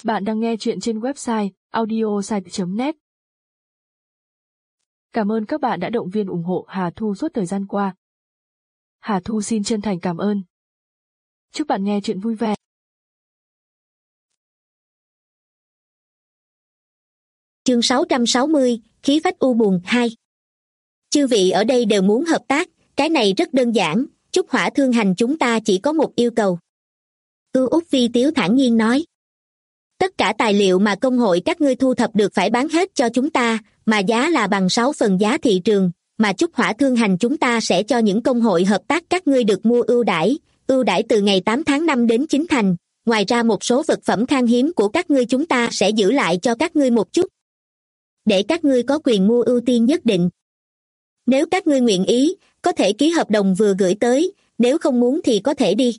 Bạn đang nghe chuyện trên website audiosite.net. Cảm ơn các bạn đã động viên ủng hộ Hà Thu suốt thời gian qua. Hà Thu xin chân thành cảm ơn. Chúc bạn nghe chuyện vui vẻ. Chương 660, Khí phách u buồn 2. Chư vị ở đây đều muốn hợp tác, cái này rất đơn giản, Trúc Hỏa Thương Hành chúng ta chỉ có một yêu cầu. Úc Vi Tiếu thản nhiên nói. Tất cả tài liệu mà công hội các ngươi thu thập được phải bán hết cho chúng ta, mà giá là bằng 6 phần giá thị trường, mà Trúc Hỏa Thương Hành chúng ta sẽ cho những công hội hợp tác các ngươi được mua ưu đãi từ ngày 8 tháng 5 đến 9 thành, ngoài ra một số vật phẩm khan hiếm của các ngươi chúng ta sẽ giữ lại cho các ngươi một chút, để các ngươi có quyền mua ưu tiên nhất định. Nếu các ngươi nguyện ý, có thể ký hợp đồng vừa gửi tới, nếu không muốn thì có thể đi.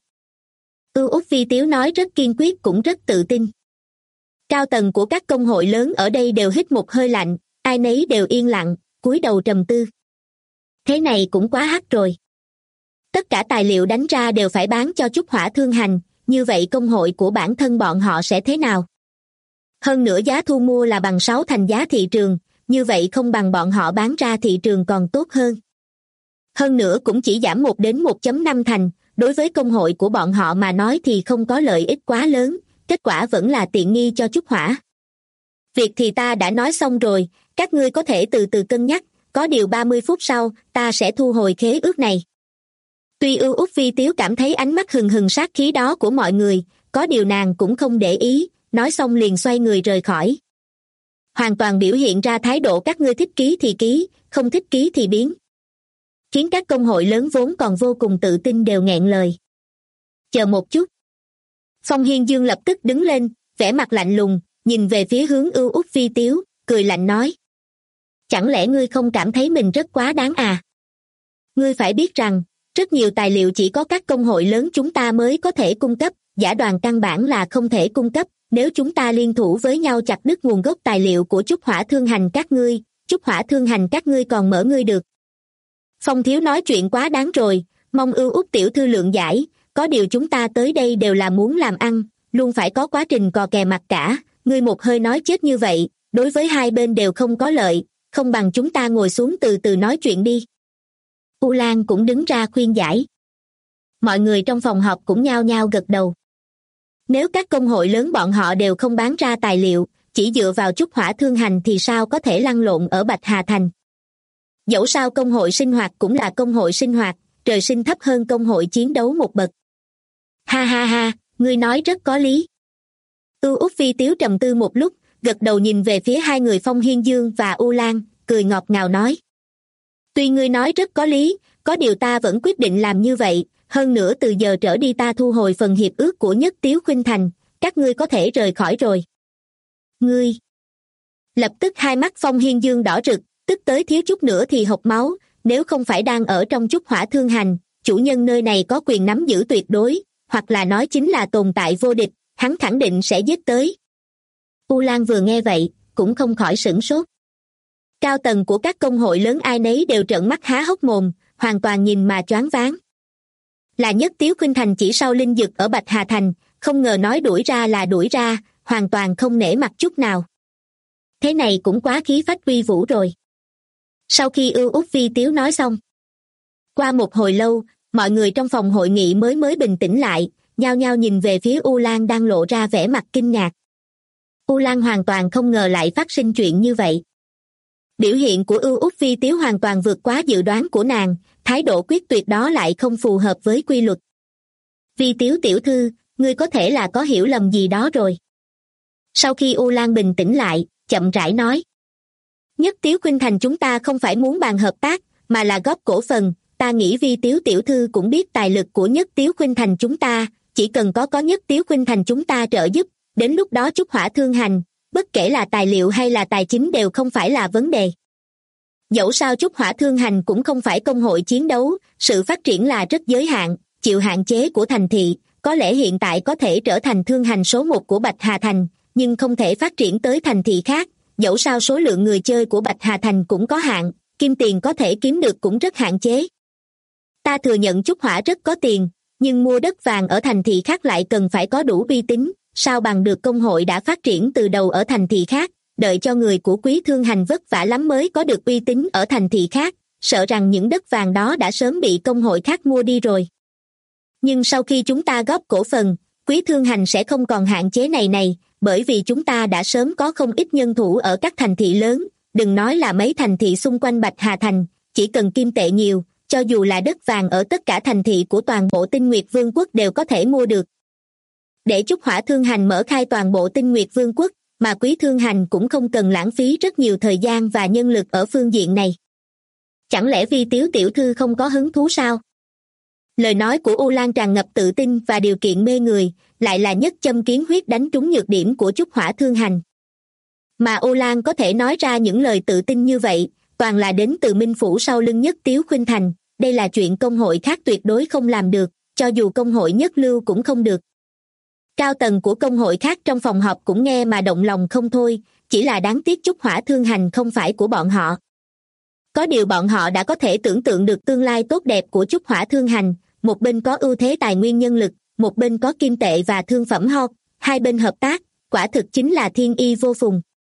Úc Vi Tiếu nói rất kiên quyết cũng rất tự tin. Cao tầng của các công hội lớn ở đây đều hít một hơi lạnh, ai nấy đều yên lặng, cúi đầu trầm tư. Thế này cũng quá hắc rồi. Tất cả tài liệu đánh ra đều phải bán cho Trúc Hỏa Thương Hành, như vậy công hội của bản thân bọn họ sẽ thế nào? Hơn nữa giá thu mua là bằng 6 thành giá thị trường, như vậy không bằng bọn họ bán ra thị trường còn tốt hơn. Hơn nữa cũng chỉ giảm 1 đến 1.5 thành, đối với công hội của bọn họ mà nói thì không có lợi ích quá lớn, kết quả vẫn là tiện nghi cho Trúc Hỏa. Việc thì ta đã nói xong rồi, các ngươi có thể từ từ cân nhắc, có điều 30 phút sau ta sẽ thu hồi khế ước này. Tuy Úc Vi Tiếu cảm thấy ánh mắt hừng hừng sát khí đó của mọi người, có điều nàng cũng không để ý, nói xong liền xoay người rời khỏi. Hoàn toàn biểu hiện ra thái độ các ngươi thích ký thì ký, không thích ký thì biến. Khiến các công hội lớn vốn còn vô cùng tự tin đều nghẹn lời. Chờ một chút. Phong Hiên Dương lập tức đứng lên, vẻ mặt lạnh lùng, nhìn về phía hướng Úc Vi Tiếu, cười lạnh nói. Chẳng lẽ ngươi không cảm thấy mình rất quá đáng à? Ngươi phải biết rằng, rất nhiều tài liệu chỉ có các công hội lớn chúng ta mới có thể cung cấp, giả đoàn căn bản là không thể cung cấp, nếu chúng ta liên thủ với nhau chặt đứt nguồn gốc tài liệu của Trúc Hỏa Thương Hành các ngươi, Trúc Hỏa Thương Hành các ngươi còn mở ngươi được. Phong thiếu nói chuyện quá đáng rồi, mong Úc tiểu thư lượng giải, có điều chúng ta tới đây đều là muốn làm ăn, luôn phải có quá trình cò kè mặt cả, ngươi một hơi nói chết như vậy, đối với hai bên đều không có lợi, không bằng chúng ta ngồi xuống từ từ nói chuyện đi. U Lan cũng đứng ra khuyên giải. Mọi người trong phòng họp cũng nhao nhao gật đầu. Nếu các công hội lớn bọn họ đều không bán ra tài liệu, chỉ dựa vào Trúc Hỏa Thương Hành thì sao có thể lăn lộn ở Bạch Hà Thành. Dẫu sao công hội sinh hoạt cũng là công hội sinh hoạt, trời sinh thấp hơn công hội chiến đấu một bậc. Ha ha ha, ngươi nói rất có lý. Úc Vi Tiếu trầm tư một lúc, gật đầu nhìn về phía hai người Phong Hiên Dương và U Lan, cười ngọt ngào nói. Tuy ngươi nói rất có lý, có điều ta vẫn quyết định làm như vậy, hơn nữa từ giờ trở đi ta thu hồi phần hiệp ước của Nhất Tiếu Khuynh Thành, các ngươi có thể rời khỏi rồi. Ngươi! Lập tức hai mắt Phong Hiên Dương đỏ rực, tức tới thiếu chút nữa thì hộc máu, nếu không phải đang ở trong Trúc Hỏa Thương Hành, chủ nhân nơi này có quyền nắm giữ tuyệt đối, hoặc là nói chính là tồn tại vô địch, hắn khẳng định sẽ giết tới. U Lan vừa nghe vậy, cũng không khỏi sửng sốt. Cao tầng của các công hội lớn ai nấy đều trợn mắt há hốc mồm, hoàn toàn nhìn mà choáng váng. Là Nhất Tiếu Khuynh Thành chỉ sau Linh Dực ở Bạch Hà Thành, không ngờ nói đuổi ra là đuổi ra, hoàn toàn không nể mặt chút nào. Thế này cũng quá khí phách uy vũ rồi. Sau khi Úc Vi Tiếu nói xong, qua một hồi lâu, mọi người trong phòng hội nghị mới bình tĩnh lại, nhao nhao nhìn về phía U Lan đang lộ ra vẻ mặt kinh ngạc. U Lan hoàn toàn không ngờ lại phát sinh chuyện như vậy. Biểu hiện của Úc Vi Tiếu hoàn toàn vượt quá dự đoán của nàng, thái độ quyết tuyệt đó lại không phù hợp với quy luật. Vi Tiếu tiểu thư, ngươi có thể là có hiểu lầm gì đó rồi. Sau khi U Lan bình tĩnh lại, chậm rãi nói. Nhất Tiếu Khuynh Thành chúng ta không phải muốn bàn hợp tác, mà là góp cổ phần, ta nghĩ Vi Tiếu tiểu thư cũng biết tài lực của Nhất Tiếu Khuynh Thành chúng ta, chỉ cần có Nhất Tiếu Khuynh Thành chúng ta trợ giúp, đến lúc đó Trúc Hỏa Thương Hành, bất kể là tài liệu hay là tài chính đều không phải là vấn đề. Dẫu sao Trúc Hỏa Thương Hành cũng không phải công hội chiến đấu, sự phát triển là rất giới hạn, chịu hạn chế của thành thị, có lẽ hiện tại có thể trở thành thương hành số 1 của Bạch Hà Thành, nhưng không thể phát triển tới thành thị khác, dẫu sao số lượng người chơi của Bạch Hà Thành cũng có hạn, kim tiền có thể kiếm được cũng rất hạn chế. Ta thừa nhận Trúc Hỏa rất có tiền, nhưng mua đất vàng ở thành thị khác lại cần phải có đủ uy tín, sao bằng được công hội đã phát triển từ đầu ở thành thị khác, đợi cho người của Quý Thương Hành vất vả lắm mới có được uy tín ở thành thị khác, sợ rằng những đất vàng đó đã sớm bị công hội khác mua đi rồi. Nhưng sau khi chúng ta góp cổ phần, Quý Thương Hành sẽ không còn hạn chế này, bởi vì chúng ta đã sớm có không ít nhân thủ ở các thành thị lớn, đừng nói là mấy thành thị xung quanh Bạch Hà Thành, chỉ cần kim tệ nhiều, cho dù là đất vàng ở tất cả thành thị của toàn bộ Tinh Nguyệt Vương quốc đều có thể mua được. Để Trúc Hỏa Thương Hành mở khai toàn bộ Tinh Nguyệt Vương quốc, mà Quý Thương Hành cũng không cần lãng phí rất nhiều thời gian và nhân lực ở phương diện này. Chẳng lẽ Vi Tiếu tiểu thư không có hứng thú sao? Lời nói của U Lan tràn ngập tự tin và điều kiện mê người, lại là nhất châm kiến huyết đánh trúng nhược điểm của Trúc Hỏa Thương Hành. Mà U Lan có thể nói ra những lời tự tin như vậy, toàn là đến từ minh phủ sau lưng Nhất Tiếu Khuynh Thành, đây là chuyện công hội khác tuyệt đối không làm được, cho dù công hội nhất lưu cũng không được. Cao tầng của công hội khác trong phòng họp cũng nghe mà động lòng không thôi, chỉ là đáng tiếc Trúc Hỏa Thương Hành không phải của bọn họ. Có điều bọn họ đã có thể tưởng tượng được tương lai tốt đẹp của Trúc Hỏa Thương Hành, một bên có ưu thế tài nguyên nhân lực, một bên có kim tệ và thương phẩm hot, hai bên hợp tác, quả thực chính là thiên y vô phùng.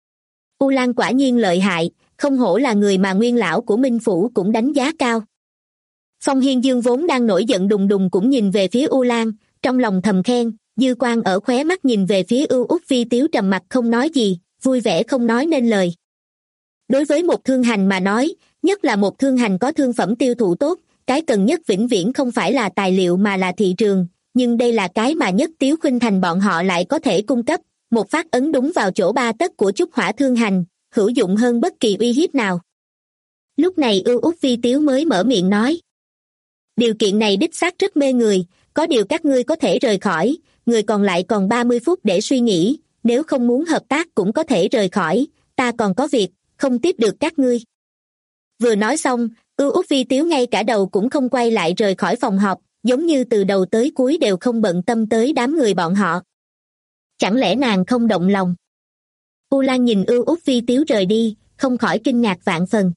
U Lan quả nhiên lợi hại, không hổ là người mà nguyên lão của Minh Phủ cũng đánh giá cao. Phong Hiên Dương vốn đang nổi giận đùng đùng cũng nhìn về phía U Lan, trong lòng thầm khen, dư quang ở khóe mắt nhìn về phía Ưu Úc Vi Tiếu trầm mặc không nói gì, vui vẻ không nói nên lời. Đối với một thương hành mà nói, nhất là một thương hành có thương phẩm tiêu thụ tốt, cái cần nhất vĩnh viễn không phải là tài liệu mà là thị trường, nhưng đây là cái mà Nhất Tiếu Khuynh Thành bọn họ lại có thể cung cấp, một phát ấn đúng vào chỗ ba tấc của Trúc Hỏa Thương Hành, hữu dụng hơn bất kỳ uy hiếp nào. Lúc này Ưu Úc Vi Tiếu mới mở miệng nói. Điều kiện này đích xác rất mê người, có điều các ngươi có thể rời khỏi, người còn lại còn 30 phút để suy nghĩ, nếu không muốn hợp tác cũng có thể rời khỏi, ta còn có việc, không tiếp được các ngươi. Vừa nói xong, Ưu Úc Vi Tiếu ngay cả đầu cũng không quay lại rời khỏi phòng họp, giống như từ đầu tới cuối đều không bận tâm tới đám người bọn họ. Chẳng lẽ nàng không động lòng? U Lan nhìn Ưu Úc Vi Tiếu rời đi, không khỏi kinh ngạc vạn phần.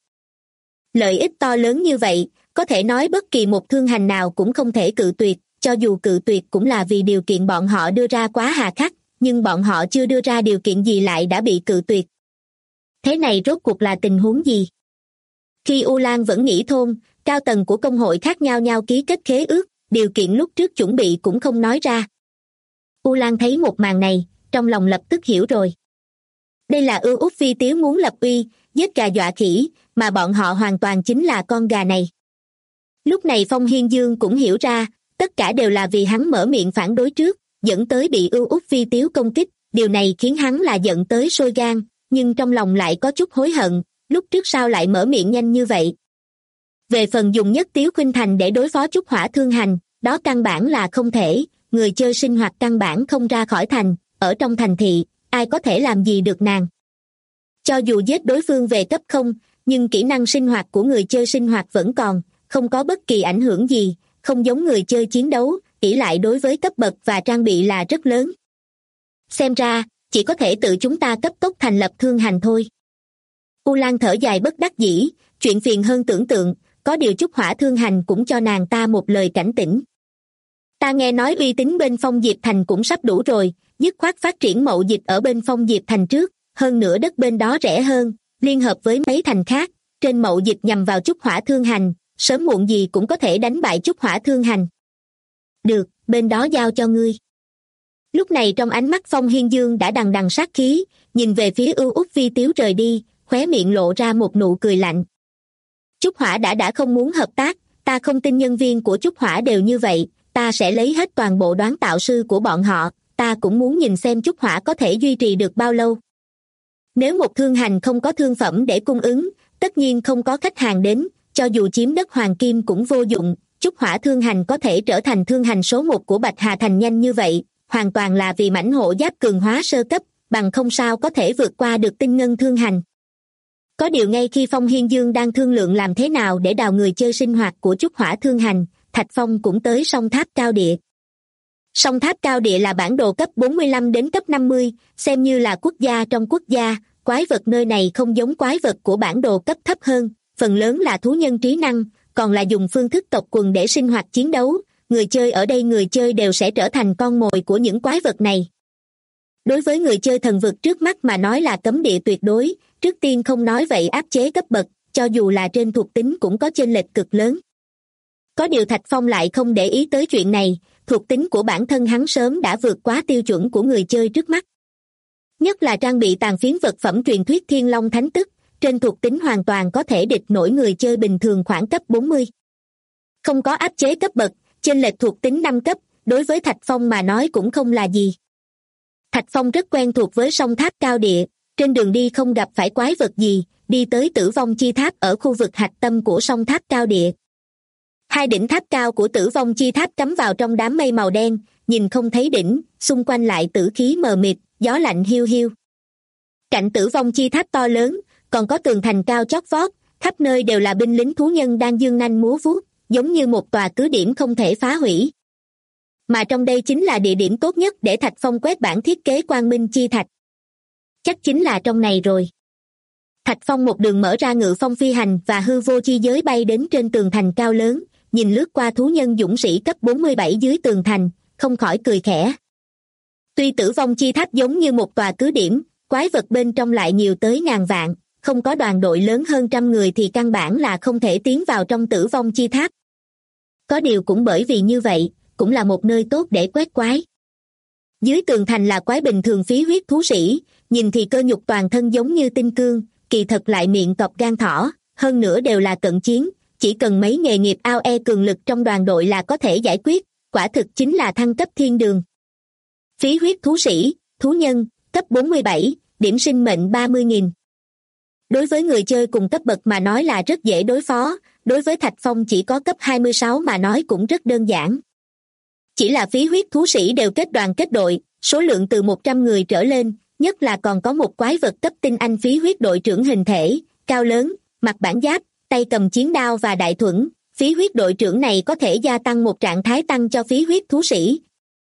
Lợi ích to lớn như vậy, có thể nói bất kỳ một thương hành nào cũng không thể cự tuyệt, cho dù cự tuyệt cũng là vì điều kiện bọn họ đưa ra quá hà khắc, nhưng bọn họ chưa đưa ra điều kiện gì lại đã bị cự tuyệt. Thế này rốt cuộc là tình huống gì? Khi U Lan vẫn nghĩ thôn, cao tầng của công hội khác nhau nhau ký kết khế ước, điều kiện lúc trước chuẩn bị cũng không nói ra. U Lan thấy một màn này, trong lòng lập tức hiểu rồi. Đây là Ưu Úc Vi Tiếu muốn lập uy, giết gà dọa khỉ, mà bọn họ hoàn toàn chính là con gà này. Lúc này Phong Hiên Dương cũng hiểu ra, tất cả đều là vì hắn mở miệng phản đối trước, dẫn tới bị Ưu Úc Vi Tiếu công kích, điều này khiến hắn là giận tới sôi gan, nhưng trong lòng lại có chút hối hận, lúc trước sao lại mở miệng nhanh như vậy. Về phần dùng Nhất Tiếu Khuynh Thành để đối phó Trúc Hỏa Thương Hành, đó căn bản là không thể, người chơi sinh hoạt căn bản không ra khỏi thành, ở trong thành thị, ai có thể làm gì được nàng. Cho dù giết đối phương về cấp 0, nhưng kỹ năng sinh hoạt của người chơi sinh hoạt vẫn còn, không có bất kỳ ảnh hưởng gì, không giống người chơi chiến đấu, ỷ lại đối với cấp bậc và trang bị là rất lớn. Xem ra, chỉ có thể tự chúng ta cấp tốc thành lập thương hành thôi. U Lan thở dài bất đắc dĩ, chuyện phiền hơn tưởng tượng, có điều Trúc Hỏa Thương Hành cũng cho nàng ta một lời cảnh tỉnh. Ta nghe nói uy tín bên Phong Diệp Thành cũng sắp đủ rồi, dứt khoát phát triển mậu dịch ở bên Phong Diệp Thành trước, hơn nữa đất bên đó rẻ hơn, liên hợp với mấy thành khác, trên mậu dịch nhằm vào Trúc Hỏa Thương Hành, sớm muộn gì cũng có thể đánh bại Trúc Hỏa Thương Hành. Được, bên đó giao cho ngươi. Lúc này trong ánh mắt Phong Hiên Dương đã đằng đằng sát khí, nhìn về phía Ưu Úc Vi Tiếu rời đi, khóe miệng lộ ra một nụ cười lạnh. Trúc Hỏa đã không muốn hợp tác, ta không tin nhân viên của Trúc Hỏa đều như vậy, ta sẽ lấy hết toàn bộ đoán tạo sư của bọn họ, ta cũng muốn nhìn xem Trúc Hỏa có thể duy trì được bao lâu. Nếu một thương hành không có thương phẩm để cung ứng, tất nhiên không có khách hàng đến, cho dù chiếm đất hoàng kim cũng vô dụng, Trúc Hỏa Thương Hành có thể trở thành thương hành số 1 của Bạch Hà Thành nhanh như vậy, hoàn toàn là vì mãnh hổ giáp cường hóa sơ cấp, bằng không sao có thể vượt qua được Tinh Ngân Thương Hành. Có điều ngay khi Phong Hiên Dương đang thương lượng làm thế nào để đào người chơi sinh hoạt của Trúc Hỏa Thương Hành, Thạch Phong cũng tới song tháp cao địa. Song tháp cao địa là bản đồ cấp 45 đến cấp 50, xem như là quốc gia trong quốc gia, quái vật nơi này không giống quái vật của bản đồ cấp thấp hơn, phần lớn là thú nhân trí năng, còn là dùng phương thức tộc quần để sinh hoạt chiến đấu, người chơi ở đây người chơi đều sẽ trở thành con mồi của những quái vật này. Đối với người chơi thần vực trước mắt mà nói là cấm địa tuyệt đối, trước tiên không nói vậy áp chế cấp bậc, cho dù là trên thuộc tính cũng có chênh lệch cực lớn. Có điều Thạch Phong lại không để ý tới chuyện này, thuộc tính của bản thân hắn sớm đã vượt quá tiêu chuẩn của người chơi trước mắt. Nhất là trang bị tàn phiến vật phẩm truyền thuyết Thiên Long Thánh Tức, trên thuộc tính hoàn toàn có thể địch nổi người chơi bình thường khoảng cấp 40. Không có áp chế cấp bậc, chênh lệch thuộc tính 5 cấp, đối với Thạch Phong mà nói cũng không là gì. Thạch Phong rất quen thuộc với sông tháp cao địa, trên đường đi không gặp phải quái vật gì, đi tới Tử Vong Chi Tháp ở khu vực hạch tâm của sông tháp cao địa. Hai đỉnh tháp cao của Tử Vong Chi Tháp cắm vào trong đám mây màu đen, nhìn không thấy đỉnh, xung quanh lại tử khí mờ mịt, gió lạnh hiu hiu. Cạnh Tử Vong Chi Tháp to lớn, còn có tường thành cao chót vót, khắp nơi đều là binh lính thú nhân đang giương nanh múa vuốt, giống như một tòa cứ điểm không thể phá hủy. Mà trong đây chính là địa điểm tốt nhất để Thạch Phong quét bản thiết kế Quang Minh Chi Thạch. Chắc chính là trong này rồi. Thạch Phong một đường mở ra ngự phong phi hành và hư vô chi giới bay đến trên tường thành cao lớn, nhìn lướt qua thú nhân dũng sĩ cấp 47 dưới tường thành, không khỏi cười khẽ. Tuy Tử Vong Chi Tháp giống như một tòa cứ điểm, quái vật bên trong lại nhiều tới ngàn vạn, không có đoàn đội lớn hơn trăm người thì căn bản là không thể tiến vào trong Tử Vong Chi Tháp. Có điều cũng bởi vì như vậy, cũng là một nơi tốt để quét quái. Dưới tường thành là quái bình thường phí huyết thú sĩ, nhìn thì cơ nhục toàn thân giống như tinh cương, kỳ thật lại miệng cọp gan thỏ, hơn nữa đều là cận chiến, chỉ cần mấy nghề nghiệp AOE cường lực trong đoàn đội là có thể giải quyết, quả thực chính là thăng cấp thiên đường. Phí huyết thú sĩ, thú nhân, cấp 47, điểm sinh mệnh 30.000. Đối với người chơi cùng cấp bậc mà nói là rất dễ đối phó, đối với Thạch Phong chỉ có cấp 26 mà nói cũng rất đơn giản. Chỉ là phí huyết thú sĩ đều kết đoàn kết đội, số lượng từ 100 người trở lên, nhất là còn có một quái vật cấp tinh anh phí huyết đội trưởng hình thể, cao lớn, mặc bản giáp, tay cầm chiến đao và đại thuẫn. Phí huyết đội trưởng này có thể gia tăng một trạng thái tăng cho phí huyết thú sĩ.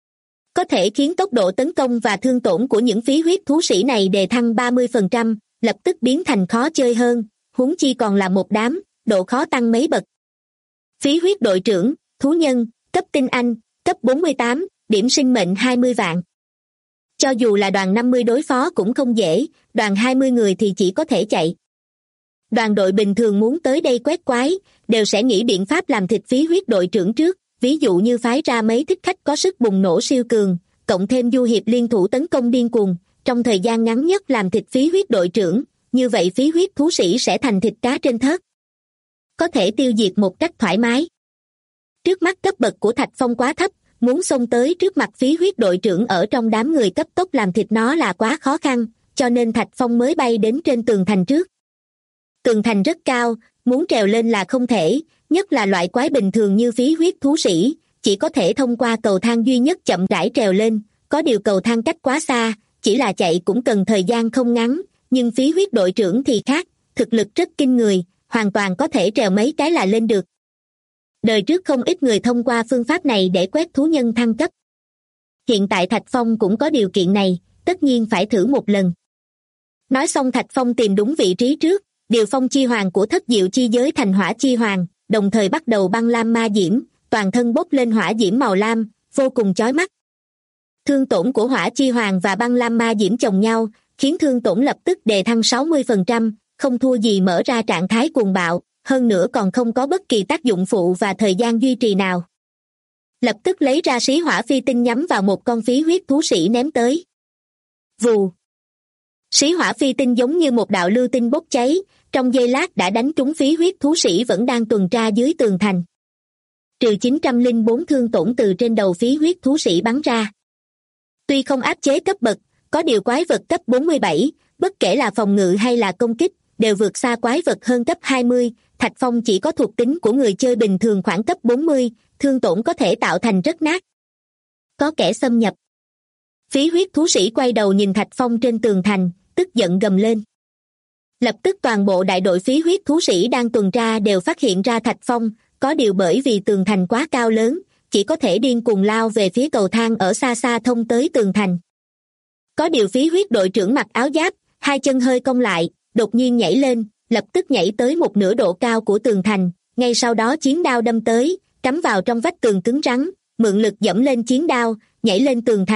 Có thể khiến tốc độ tấn công và thương tổn của những phí huyết thú sĩ này đề thăng 30%, lập tức biến thành khó chơi hơn, huống chi còn là một đám, độ khó tăng mấy bậc. Phí huyết đội trưởng, thú nhân, cấp tinh anh, cấp 48, điểm sinh mệnh 20 vạn. Cho dù là đoàn 50 đối phó cũng không dễ, đoàn 20 người thì chỉ có thể chạy. Đoàn đội bình thường muốn tới đây quét quái, đều sẽ nghĩ biện pháp làm thịt phí huyết đội trưởng trước, ví dụ như phái ra mấy thích khách có sức bùng nổ siêu cường, cộng thêm du hiệp liên thủ tấn công điên cuồng, trong thời gian ngắn nhất làm thịt phí huyết đội trưởng, như vậy phí huyết thú sĩ sẽ thành thịt cá trên thớt. Có thể tiêu diệt một cách thoải mái. Trước mắt cấp bậc của Thạch Phong quá thấp, muốn xông tới trước mặt phí huyết đội trưởng ở trong đám người cấp tốc làm thịt nó là quá khó khăn, cho nên Thạch Phong mới bay đến trên tường thành trước. Tường thành rất cao, muốn trèo lên là không thể, nhất là loại quái bình thường như phí huyết thú sĩ, chỉ có thể thông qua cầu thang duy nhất chậm rãi trèo lên, có điều cầu thang cách quá xa, chỉ là chạy cũng cần thời gian không ngắn, nhưng phí huyết đội trưởng thì khác, thực lực rất kinh người, hoàn toàn có thể trèo mấy cái là lên được. Đời trước không ít người thông qua phương pháp này để quét thú nhân thăng cấp. Hiện tại Thạch Phong cũng có điều kiện này, tất nhiên phải thử một lần. Nói xong Thạch Phong tìm đúng vị trí trước, điều phong chi hoàng của thất diệu chi giới thành hỏa chi hoàng, đồng thời bắt đầu băng lam ma diễm, toàn thân bốc lên hỏa diễm màu lam, vô cùng chói mắt. Thương tổn của hỏa chi hoàng và băng lam ma diễm chồng nhau, khiến thương tổn lập tức đề thăng 60%, không thua gì mở ra trạng thái cuồng bạo, hơn nữa còn không có bất kỳ tác dụng phụ và thời gian duy trì nào. Lập tức lấy ra xí hỏa phi tinh nhắm vào một con phí huyết thú sĩ ném tới. Vù! Xí hỏa phi tinh giống như một đạo lưu tinh bốc cháy, trong giây lát đã đánh trúng phí huyết thú sĩ vẫn đang tuần tra dưới tường thành. Trừ 904 thương tổn từ trên đầu phí huyết thú sĩ bắn ra. Tuy không áp chế cấp bậc, có điều quái vật cấp 47, bất kể là phòng ngự hay là công kích, đều vượt xa quái vật hơn cấp 20, Thạch Phong chỉ có thuộc tính của người chơi bình thường khoảng cấp 40, thương tổn có thể tạo thành rất nát. Có kẻ xâm nhập. Phí huyết thú sĩ quay đầu nhìn Thạch Phong trên tường thành, tức giận gầm lên. Lập tức toàn bộ đại đội phí huyết thú sĩ đang tuần tra đều phát hiện ra Thạch Phong, có điều bởi vì tường thành quá cao lớn, chỉ có thể điên cuồng lao về phía cầu thang ở xa xa thông tới tường thành. Có điều phí huyết đội trưởng mặc áo giáp, hai chân hơi cong lại, đột nhiên nhảy lên, lập tức nhảy tới một nửa độ cao của tường thành, ngay sau đó chiến đao đâm tới, cắm vào trong vách tường cứng rắn, mượn lực dẫm lên chiến đao, nhảy lên tường thành,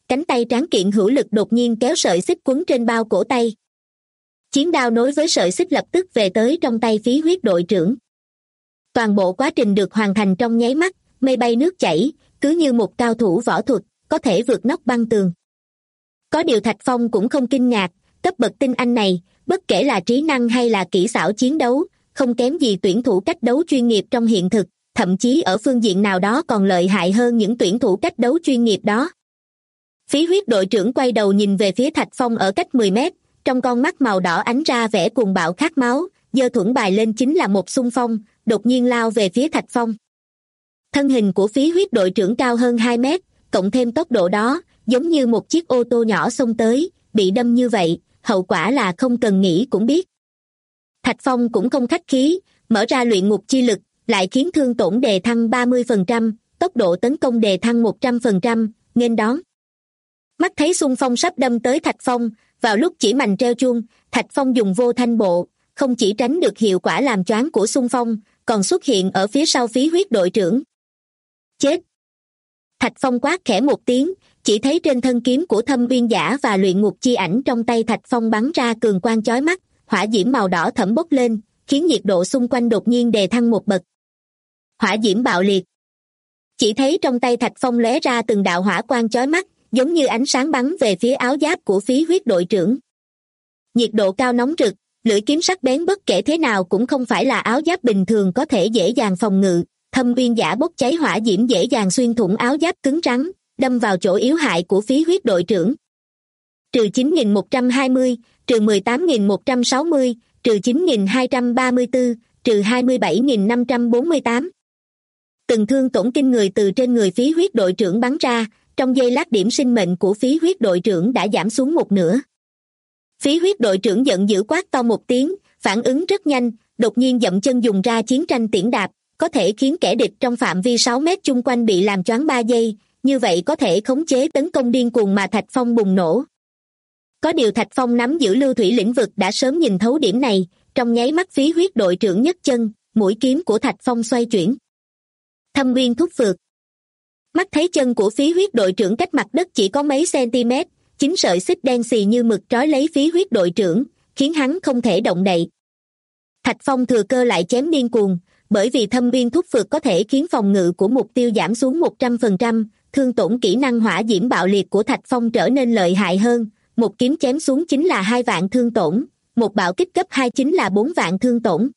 cánh tay tráng kiện hữu lực đột nhiên kéo sợi xích quấn trên bao cổ tay. Chiến đao nối với sợi xích lập tức về tới trong tay Phí Huyết đội trưởng. Toàn bộ quá trình được hoàn thành trong nháy mắt, mây bay nước chảy, cứ như một cao thủ võ thuật, có thể vượt nóc băng tường. Có điều Thạch Phong cũng không kinh ngạc, cấp bậc tinh anh này, bất kể là trí năng hay là kỹ xảo chiến đấu, không kém gì tuyển thủ cách đấu chuyên nghiệp trong hiện thực, thậm chí ở phương diện nào đó còn lợi hại hơn những tuyển thủ cách đấu chuyên nghiệp đó. Phí Huyết đội trưởng quay đầu nhìn về phía Thạch Phong ở cách 10 mét, trong con mắt màu đỏ ánh ra vẻ cuồng bạo khát máu, giơ thuẫn bài lên chính là một xung phong, đột nhiên lao về phía Thạch Phong. Thân hình của Phí Huyết đội trưởng cao hơn 2 mét, cộng thêm tốc độ đó, giống như một chiếc ô tô nhỏ xông tới, bị đâm như vậy, hậu quả là không cần nghĩ cũng biết. Thạch Phong cũng không khách khí, mở ra luyện ngục chi lực, lại khiến thương tổn đề thăng 30%, tốc độ tấn công đề thăng 100%, nghênh đón. Mắt thấy xung phong sắp đâm tới Thạch Phong, vào lúc chỉ mành treo chuông, Thạch Phong dùng vô thanh bộ, không chỉ tránh được hiệu quả làm choáng của xung phong, còn xuất hiện ở phía sau Phí Huyết đội trưởng. Chết! Thạch Phong quát khẽ một tiếng, chỉ thấy trên thân kiếm của Thâm Uyên Giả và luyện ngục chi ảnh trong tay Thạch Phong bắn ra cường quang chói mắt, hỏa diễm màu đỏ thẫm bốc lên, khiến nhiệt độ xung quanh đột nhiên đề thăng một bậc. Hỏa diễm bạo liệt. Chỉ thấy trong tay Thạch Phong lóe ra từng đạo hỏa quang chói mắt, giống như ánh sáng bắn về phía áo giáp của Phí Huyết đội trưởng. Nhiệt độ cao nóng rực, lưỡi kiếm sắc bén bất kể thế nào cũng không phải là áo giáp bình thường có thể dễ dàng phòng ngự. Thâm Uyên Giả bốc cháy hỏa diễm dễ dàng xuyên thủng áo giáp cứng rắn, đâm vào chỗ yếu hại của Phí Huyết đội trưởng. Trừ 9.120, trừ 18.160, trừ 9.234, trừ 27.548. Từng thương tổn kinh người từ trên người Phí Huyết đội trưởng bắn ra, trong giây lát điểm sinh mệnh của Phí Huyết đội trưởng đã giảm xuống một nửa. Phí Huyết đội trưởng giận dữ quát to một tiếng, phản ứng rất nhanh, đột nhiên dậm chân dùng ra chiến tranh tiễn đạp, có thể khiến kẻ địch trong phạm vi 6 mét chung quanh bị làm choáng 3 giây, như vậy có thể khống chế tấn công điên cuồng mà Thạch Phong bùng nổ. Có điều Thạch Phong nắm giữ lưu thủy lĩnh vực đã sớm nhìn thấu điểm này, trong nháy mắt Phí Huyết đội trưởng nhấc chân, mũi kiếm của Thạch Phong xoay chuyển. Thâm Uyên thúc phược. Mắt thấy chân của Phí Huyết đội trưởng cách mặt đất chỉ có mấy cm, chính sợi xích đen xì như mực trói lấy Phí Huyết đội trưởng, khiến hắn không thể động đậy. Thạch Phong thừa cơ lại chém điên cuồng, bởi vì Thâm Uyên thúc phược có thể khiến phòng ngự của mục tiêu giảm xuống 100%, thương tổn kỹ năng hỏa diễm bạo liệt của Thạch Phong trở nên lợi hại hơn, một kiếm chém xuống chính là 2 vạn thương tổn, một bạo kích cấp 2 chính là 4 vạn thương tổn.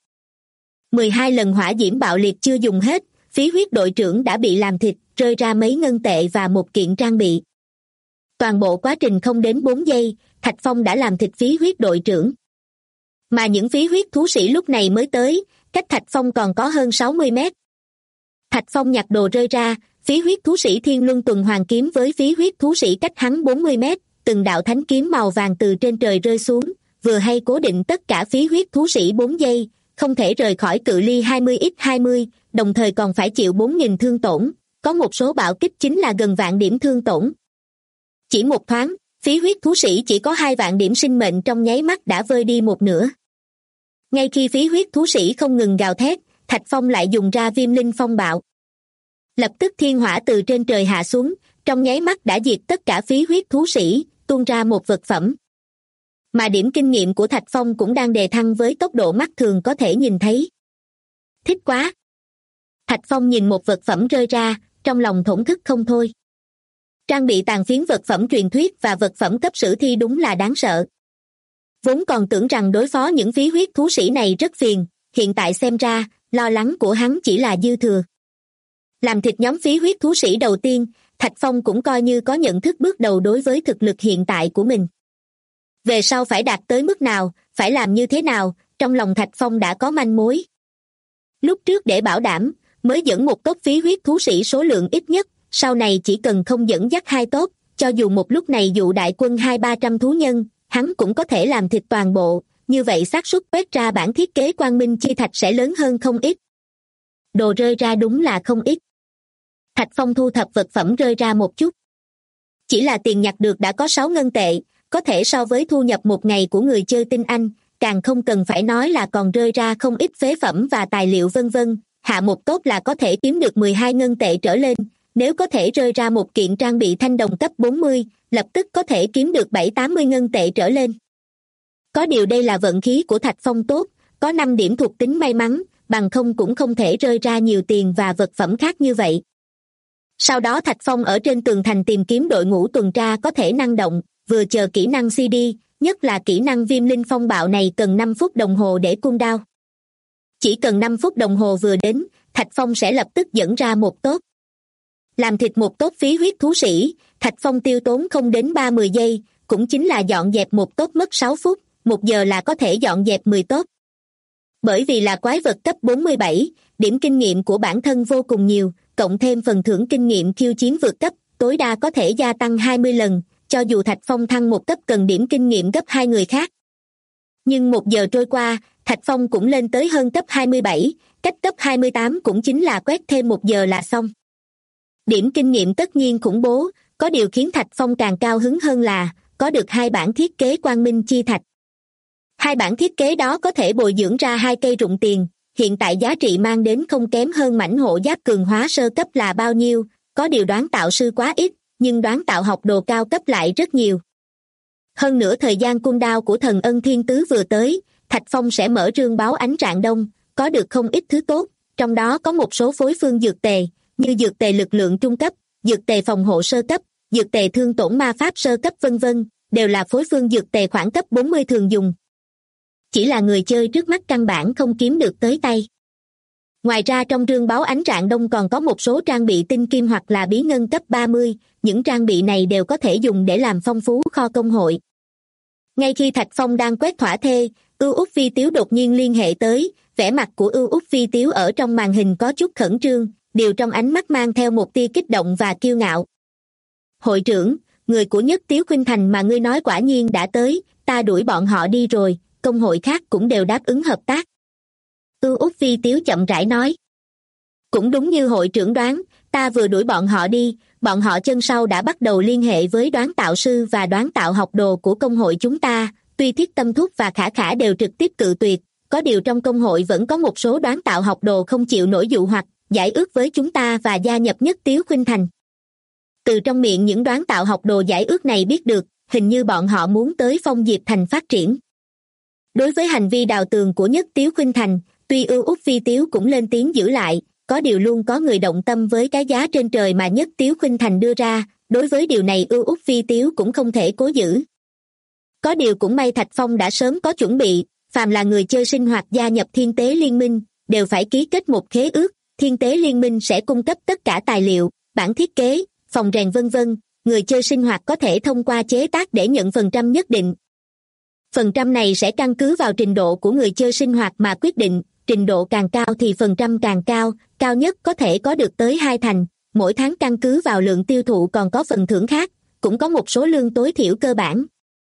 12 lần hỏa diễm bạo liệt chưa dùng hết, Phí Huyết đội trưởng đã bị làm thịt, rơi ra mấy ngân tệ và một kiện trang bị. Toàn bộ quá trình không đến 4 giây, Thạch Phong đã làm thịt Phí Huyết đội trưởng. Mà những Phí Huyết thú sĩ lúc này mới tới, cách Thạch Phong còn có hơn 60 mét. Thạch Phong nhặt đồ rơi ra, Phí Huyết thú sĩ Thiên Luân Tuần Hoàn kiếm với Phí Huyết thú sĩ cách hắn 40 mét, từng đạo thánh kiếm màu vàng từ trên trời rơi xuống, vừa hay cố định tất cả Phí Huyết thú sĩ 4 giây, không thể rời khỏi cự ly 20x20, đồng thời còn phải chịu 4.000 thương tổn, có một số bạo kích chính là gần vạn điểm thương tổn. Chỉ một thoáng, Phí Huyết thú sĩ chỉ có 2 vạn điểm sinh mệnh trong nháy mắt đã vơi đi một nửa. Ngay khi Phí Huyết thú sĩ không ngừng gào thét, Thạch Phong lại dùng ra Viêm Linh Phong Bạo. Lập tức thiên hỏa từ trên trời hạ xuống, trong nháy mắt đã diệt tất cả Phí Huyết thú sĩ, tuôn ra một vật phẩm. Mà điểm kinh nghiệm của Thạch Phong cũng đang đề thăng với tốc độ mắt thường có thể nhìn thấy. Thích quá! Thạch Phong nhìn một vật phẩm rơi ra, trong lòng thổn thức không thôi. Trang bị tàn phiến vật phẩm truyền thuyết và vật phẩm cấp sử thi đúng là đáng sợ. Vốn còn tưởng rằng đối phó những Phí Huyết thú sĩ này rất phiền, hiện tại xem ra, lo lắng của hắn chỉ là dư thừa. Làm thịt nhóm Phí Huyết thú sĩ đầu tiên, Thạch Phong cũng coi như có nhận thức bước đầu đối với thực lực hiện tại của mình. Về sau phải đạt tới mức nào, phải làm như thế nào, trong lòng Thạch Phong đã có manh mối. Lúc trước để bảo đảm, mới dẫn một tốp Phí Huyết thú sĩ số lượng ít nhất, sau này chỉ cần không dẫn dắt 2 tốp, cho dù một lúc này dụ đại quân 200-300 thú nhân, hắn cũng có thể làm thịt toàn bộ, như vậy xác suất quét ra bản thiết kế Quang Minh Chi Thạch sẽ lớn hơn không ít. Đồ rơi ra đúng là không ít. Thạch Phong thu thập vật phẩm rơi ra một chút. Chỉ là tiền nhặt được đã có 6 ngân tệ, có thể so với thu nhập một ngày của người chơi tinh anh, càng không cần phải nói là còn rơi ra không ít phế phẩm và tài liệu vân vân, hạ một tốt là có thể kiếm được 12 ngân tệ trở lên, nếu có thể rơi ra một kiện trang bị thanh đồng cấp 40, lập tức có thể kiếm được 7-80 ngân tệ trở lên. Có điều đây là vận khí của Thạch Phong tốt, có 5 điểm thuộc tính may mắn, bằng không cũng không thể rơi ra nhiều tiền và vật phẩm khác như vậy. Sau đó Thạch Phong ở trên tường thành tìm kiếm đội ngũ tuần tra có thể năng động, vừa chờ kỹ năng CD, nhất là kỹ năng viêm linh phong bạo này cần 5 phút đồng hồ để cooldown. Chỉ cần 5 phút đồng hồ vừa đến, Thạch Phong sẽ lập tức dẫn ra một tốt. Làm thịt một tốt phí huyết thú sĩ, Thạch Phong tiêu tốn không đến 30 giây, cũng chính là dọn dẹp một tốt mất 6 phút, 1 giờ là có thể dọn dẹp 10 tốt. Bởi vì là quái vật cấp 47, điểm kinh nghiệm của bản thân vô cùng nhiều, cộng thêm phần thưởng kinh nghiệm khiêu chiến vượt cấp, tối đa có thể gia tăng 20 lần, cho dù Thạch Phong thăng một cấp cần điểm kinh nghiệm gấp 2 người khác. Nhưng 1 giờ trôi qua, Thạch Phong cũng lên tới hơn cấp 27, cách cấp 28 cũng chính là quét thêm 1 giờ là xong. Điểm kinh nghiệm tất nhiên khủng bố, có điều khiến Thạch Phong càng cao hứng hơn là có được 2 bản thiết kế quang minh chi thạch. 2 bản thiết kế đó có thể bồi dưỡng ra 2 cây rụng tiền, hiện tại giá trị mang đến không kém hơn mảnh hộ giáp cường hóa sơ cấp là bao nhiêu, có điều đoán tạo sư quá ít, nhưng đoán tạo học đồ cao cấp lại rất nhiều. Hơn nữa thời gian cooldown của thần ân thiên tứ vừa tới, Thạch Phong sẽ mở rương báo ánh rạng đông, có được không ít thứ tốt, trong đó có một số phối phương dược tề, như dược tề lực lượng trung cấp, dược tề phòng hộ sơ cấp, dược tề thương tổn ma pháp sơ cấp vân vân, đều là phối phương dược tề khoảng cấp 40 thường dùng. Chỉ là người chơi trước mắt căn bản không kiếm được tới tay. Ngoài ra trong rương báo ánh rạng đông còn có một số trang bị tinh kim hoặc là bí ngân cấp 30, những trang bị này đều có thể dùng để làm phong phú kho công hội. Ngay khi Thạch Phong đang quét thỏa thê, Ưu Úc Phi Tiếu đột nhiên liên hệ tới, vẻ mặt của Ưu Úc Phi Tiếu ở trong màn hình có chút khẩn trương, điều trong ánh mắt mang theo một tia kích động và kiêu ngạo. Hội trưởng, người của Nhất Tiếu Khuynh Thành mà ngươi nói quả nhiên đã tới, ta đuổi bọn họ đi rồi, công hội khác cũng đều đáp ứng hợp tác. Ưu Úc Phi Tiếu chậm rãi nói. Cũng đúng như hội trưởng đoán, ta vừa đuổi bọn họ đi, bọn họ chân sau đã bắt đầu liên hệ với đoán tạo sư và đoán tạo học đồ của công hội chúng ta, tuy Thiết Tâm Thúc và Khả Khả đều trực tiếp cự tuyệt, có điều trong công hội vẫn có một số đoán tạo học đồ không chịu nổi dụ hoặc, giải ước với chúng ta và gia nhập Nhất Tiếu Khuynh Thành. Từ trong miệng những đoán tạo học đồ giải ước này biết được, hình như bọn họ muốn tới Phong Diệp Thành phát triển. Đối với hành vi đào tường của Nhất Tiếu Khuynh Thành, tuy Ưu Úc Phi Tiếu cũng lên tiếng giữ lại, có điều luôn có người động tâm với cái giá trên trời mà Nhất Tiếu Khuynh Thành đưa ra, đối với điều này Ưu Úc Phi Tiếu cũng không thể cố giữ. Có điều cũng may Thạch Phong đã sớm có chuẩn bị, phàm là người chơi sinh hoạt gia nhập Thiên Tế Liên Minh, đều phải ký kết một khế ước, Thiên Tế Liên Minh sẽ cung cấp tất cả tài liệu, bản thiết kế, phòng rèn vân vân, người chơi sinh hoạt có thể thông qua chế tác để nhận phần trăm nhất định. Phần trăm này sẽ căn cứ vào trình độ của người chơi sinh hoạt mà quyết định, trình độ càng cao thì phần trăm càng cao, cao nhất có thể có được tới 2 thành, mỗi tháng căn cứ vào lượng tiêu thụ còn có phần thưởng khác, cũng có một số lương tối thiểu cơ bản.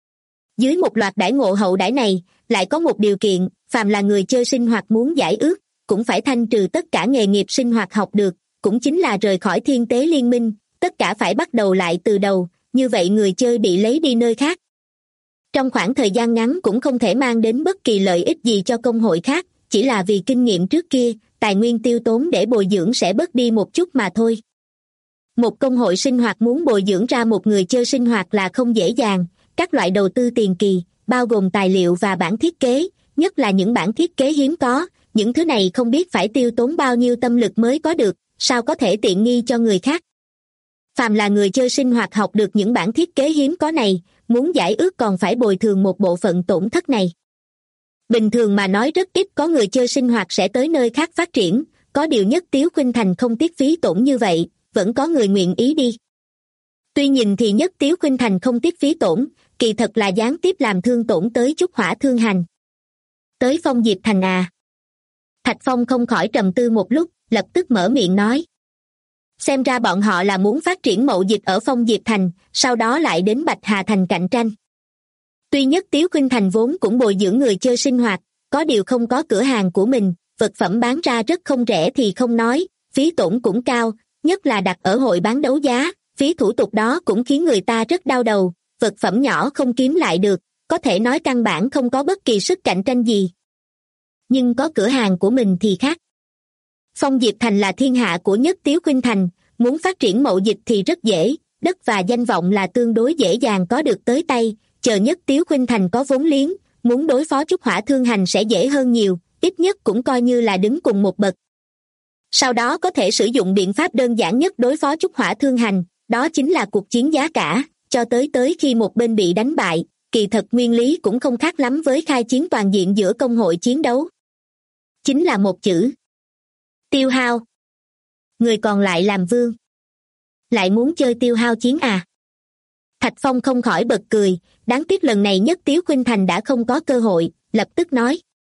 Dưới một loạt đãi ngộ hậu đãi này, lại có một điều kiện, phàm là người chơi sinh hoạt muốn giải ước, cũng phải thanh trừ tất cả nghề nghiệp sinh hoạt học được, cũng chính là rời khỏi Thiên Tế Liên Minh, tất cả phải bắt đầu lại từ đầu, như vậy người chơi bị lấy đi nơi khác. Trong khoảng thời gian ngắn cũng không thể mang đến bất kỳ lợi ích gì cho công hội khác, chỉ là vì kinh nghiệm trước kia, tài nguyên tiêu tốn để bồi dưỡng sẽ bớt đi một chút mà thôi. Một công hội sinh hoạt muốn bồi dưỡng ra một người chơi sinh hoạt là không dễ dàng, các loại đầu tư tiền kỳ, bao gồm tài liệu và bản thiết kế, nhất là những bản thiết kế hiếm có, những thứ này không biết phải tiêu tốn bao nhiêu tâm lực mới có được, sao có thể tiện nghi cho người khác. Phàm là người chơi sinh hoạt học được những bản thiết kế hiếm có này, muốn giải ước còn phải bồi thường một bộ phận tổn thất này. Bình thường mà nói rất ít có người chơi sinh hoạt sẽ tới nơi khác phát triển, có điều Nhất Tiếu Khuynh Thành không tiếc phí tổn như vậy, vẫn có người nguyện ý đi. Tuy nhìn thì Nhất Tiếu Khuynh Thành không tiếc phí tổn, kỳ thật là gián tiếp làm thương tổn tới Trúc Hỏa Thương Hành. Tới Phong Diệp Thành à? Thạch Phong không khỏi trầm tư một lúc, lập tức mở miệng nói. Xem ra bọn họ là muốn phát triển mậu dịch ở Phong Diệp Thành, sau đó lại đến Bạch Hà Thành cạnh tranh. Tuy Nhất Tiếu Khuynh Thành vốn cũng bồi dưỡng người chơi sinh hoạt, có điều không có cửa hàng của mình, vật phẩm bán ra rất không rẻ thì không nói, phí tổn cũng cao, nhất là đặt ở hội bán đấu giá, phí thủ tục đó cũng khiến người ta rất đau đầu, vật phẩm nhỏ không kiếm lại được, có thể nói căn bản không có bất kỳ sức cạnh tranh gì. Nhưng có cửa hàng của mình thì khác. Phong Diệp Thành là thiên hạ của Nhất Tiếu Khuynh Thành, muốn phát triển mậu dịch thì rất dễ, đất và danh vọng là tương đối dễ dàng có được tới tay, chờ Nhất Tiếu Khuynh Thành có vốn liếng, muốn đối phó Trúc Hỏa Thương Hành sẽ dễ hơn nhiều, ít nhất cũng coi như là đứng cùng một bậc. Sau đó có thể sử dụng biện pháp đơn giản nhất đối phó Trúc Hỏa Thương Hành, đó chính là cuộc chiến giá cả, cho tới khi một bên bị đánh bại, kỳ thật nguyên lý cũng không khác lắm với khai chiến toàn diện giữa công hội chiến đấu. Chính là một chữ: tiêu hao. Người còn lại làm vương, lại muốn chơi tiêu hao chiến à? Thạch Phong không khỏi bật cười, đáng tiếc lần này Nhất Tiếu Khuynh Thành đã không có cơ hội, lập tức nói: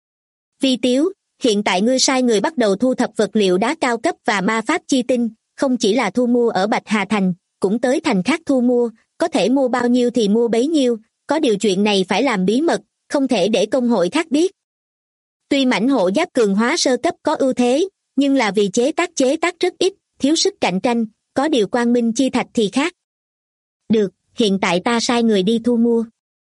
Vi Tiếu, hiện tại ngươi sai người bắt đầu thu thập vật liệu đá cao cấp và ma pháp chi tinh, không chỉ là thu mua ở Bạch Hà Thành, cũng tới thành khác thu mua, có thể mua bao nhiêu thì mua bấy nhiêu, có điều chuyện này phải làm bí mật, không thể để công hội khác biết. Tuy mãnh hộ giáp cường hóa sơ cấp có ưu thế, nhưng là vì chế tác rất ít, thiếu sức cạnh tranh, có điều quang minh chi thạch thì khác. Được, hiện tại ta sai người đi thu mua.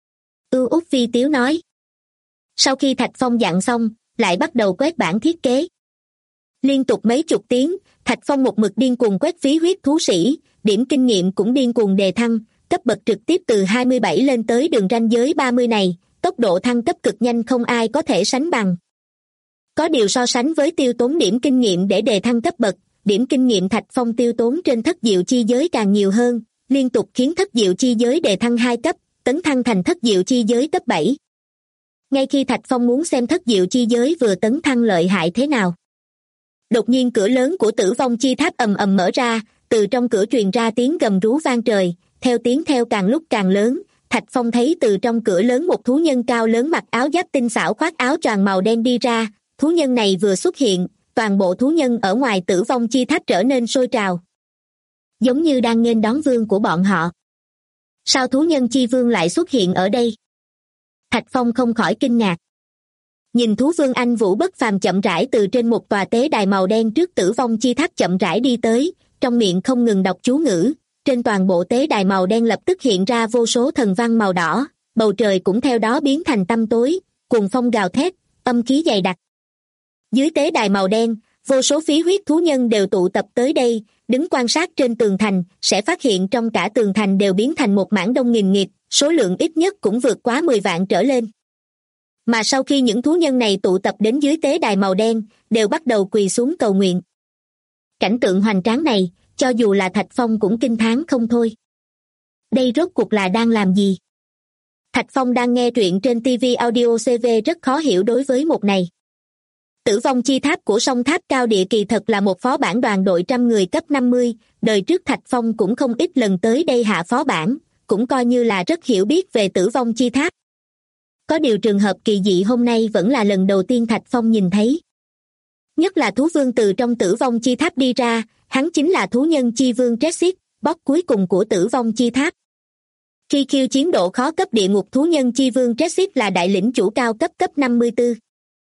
Út Vi Tiếu nói. Sau khi Thạch Phong dặn xong, lại bắt đầu quét bản thiết kế. Liên tục mấy chục tiếng, Thạch Phong một mực điên cuồng quét phí huyết thú sĩ, điểm kinh nghiệm cũng điên cuồng đề thăng, cấp bậc trực tiếp từ 27 lên tới đường ranh giới 30 này, tốc độ thăng cấp cực nhanh không ai có thể sánh bằng. Có điều so sánh với tiêu tốn điểm kinh nghiệm để đề thăng cấp bậc, điểm kinh nghiệm Thạch Phong tiêu tốn trên thất diệu chi giới càng nhiều hơn, liên tục khiến thất diệu chi giới đề thăng 2 cấp, tấn thăng thành thất diệu chi giới cấp 7. Ngay khi Thạch Phong muốn xem thất diệu chi giới vừa tấn thăng lợi hại thế nào, đột nhiên cửa lớn của Tử Vong Chi Tháp ầm ầm mở ra, từ trong cửa truyền ra tiếng gầm rú vang trời, theo tiếng theo càng lúc càng lớn, Thạch Phong thấy từ trong cửa lớn một thú nhân cao lớn mặc áo giáp tinh xảo khoác áo choàng màu đen đi ra, thú nhân này vừa xuất hiện, toàn bộ thú nhân ở ngoài Tử Vong Chi Tháp trở nên sôi trào, giống như đang nghênh đón vương của bọn họ. Sao thú nhân chi vương lại xuất hiện ở đây? Thạch Phong không khỏi kinh ngạc. Nhìn thú vương anh vũ bất phàm chậm rãi từ trên một tòa tế đài màu đen trước Tử Vong Chi Tháp chậm rãi đi tới, trong miệng không ngừng đọc chú ngữ, trên toàn bộ tế đài màu đen lập tức hiện ra vô số thần văn màu đỏ, bầu trời cũng theo đó biến thành tăm tối, cuồng phong gào thét, âm khí dày đặc. Dưới tế đài màu đen, vô số phí huyết thú nhân đều tụ tập tới đây, đứng quan sát trên tường thành, sẽ phát hiện trong cả tường thành đều biến thành một mảng đông nghìn nghịt, số lượng ít nhất cũng vượt quá 10 vạn trở lên. Mà sau khi những thú nhân này tụ tập đến dưới tế đài màu đen, đều bắt đầu quỳ xuống cầu nguyện. Cảnh tượng hoành tráng này, cho dù là Thạch Phong cũng kinh thán không thôi. Đây rốt cuộc là đang làm gì? Thạch Phong đang nghe truyện trên TV Audio CV rất khó hiểu đối với một này. Tử Vong Chi Tháp của Song Tháp Cao Địa kỳ thật là một phó bản đoàn đội trăm người cấp 50, đời trước Thạch Phong cũng không ít lần tới đây hạ phó bản, cũng coi như là rất hiểu biết về Tử Vong Chi Tháp. Có điều trường hợp kỳ dị hôm nay vẫn là lần đầu tiên Thạch Phong nhìn thấy. Nhất là thú vương từ trong Tử Vong Chi Tháp đi ra, hắn chính là thú nhân chi vương Tressis, boss cuối cùng của Tử Vong Chi Tháp. Khi khiêu chiến độ khó cấp địa ngục thú nhân chi vương Tressis là đại lĩnh chủ cao cấp 54.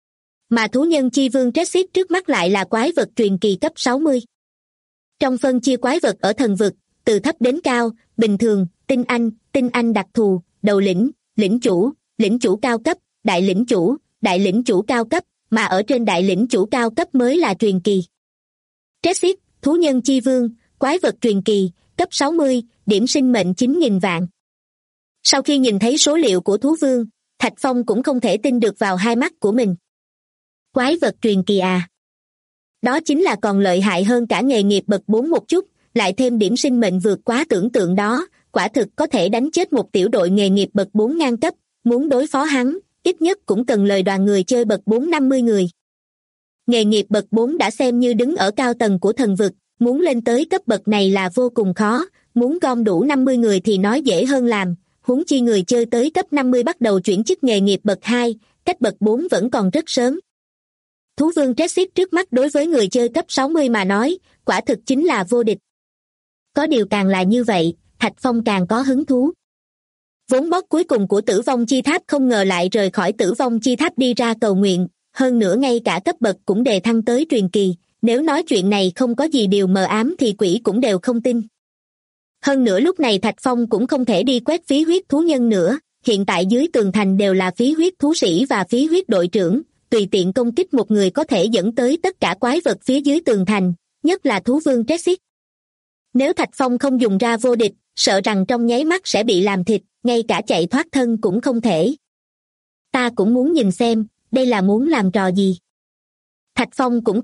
Mà thú nhân chi vương Tressis trước mắt lại là quái vật truyền kỳ cấp 60. Trong phân chia quái vật ở thần vực, từ thấp đến cao, bình thường, tinh anh đặc thù, đầu lĩnh, lĩnh chủ cao cấp, đại lĩnh chủ cao cấp, mà ở trên đại lĩnh chủ cao cấp mới là truyền kỳ. Tressis, thú nhân chi vương, quái vật truyền kỳ, cấp 60, điểm sinh mệnh 9.000 vạn. Sau khi nhìn thấy số liệu của thú vương, Thạch Phong cũng không thể tin được vào hai mắt của mình. Quái vật truyền kỳ à? Đó chính là còn lợi hại hơn cả nghề nghiệp bậc 4 một chút, lại thêm điểm sinh mệnh vượt quá tưởng tượng đó, quả thực có thể đánh chết một tiểu đội nghề nghiệp bậc 4 ngang cấp, muốn đối phó hắn, ít nhất cũng cần lời đoàn người chơi bậc 4 50 người. Nghề nghiệp bậc 4 đã xem như đứng ở cao tầng của thần vực, muốn lên tới cấp bậc này là vô cùng khó, muốn gom đủ 50 người thì nói dễ hơn làm, huống chi người chơi tới cấp 50 bắt đầu chuyển chức nghề nghiệp bậc 2, cách bậc 4 vẫn còn rất sớm. Thú vương Tressis trước mắt đối với người chơi cấp 60 mà nói, quả thực chính là vô địch. Có điều càng là như vậy, Thạch Phong càng có hứng thú. Vốn boss cuối cùng của Tử Vong Chi Tháp không ngờ lại rời khỏi Tử Vong Chi Tháp đi ra cầu nguyện, hơn nữa ngay cả cấp bậc cũng đề thăng tới truyền kỳ, nếu nói chuyện này không có gì điều mờ ám thì quỷ cũng đều không tin. Hơn nữa lúc này Thạch Phong cũng không thể đi quét phí huyết thú nhân nữa, hiện tại dưới tường thành đều là phí huyết thú sĩ và phí huyết đội trưởng, tùy tiện công kích một người có thể dẫn tới tất cả quái vật phía dưới tường thành, nhất là thú vương Tressis. Nếu Thạch Phong không dùng ra vô địch, sợ rằng trong nháy mắt sẽ bị làm thịt, ngay cả chạy thoát thân cũng không thể. Ta cũng muốn nhìn xem, đây là muốn làm trò gì. Thạch Phong cũng...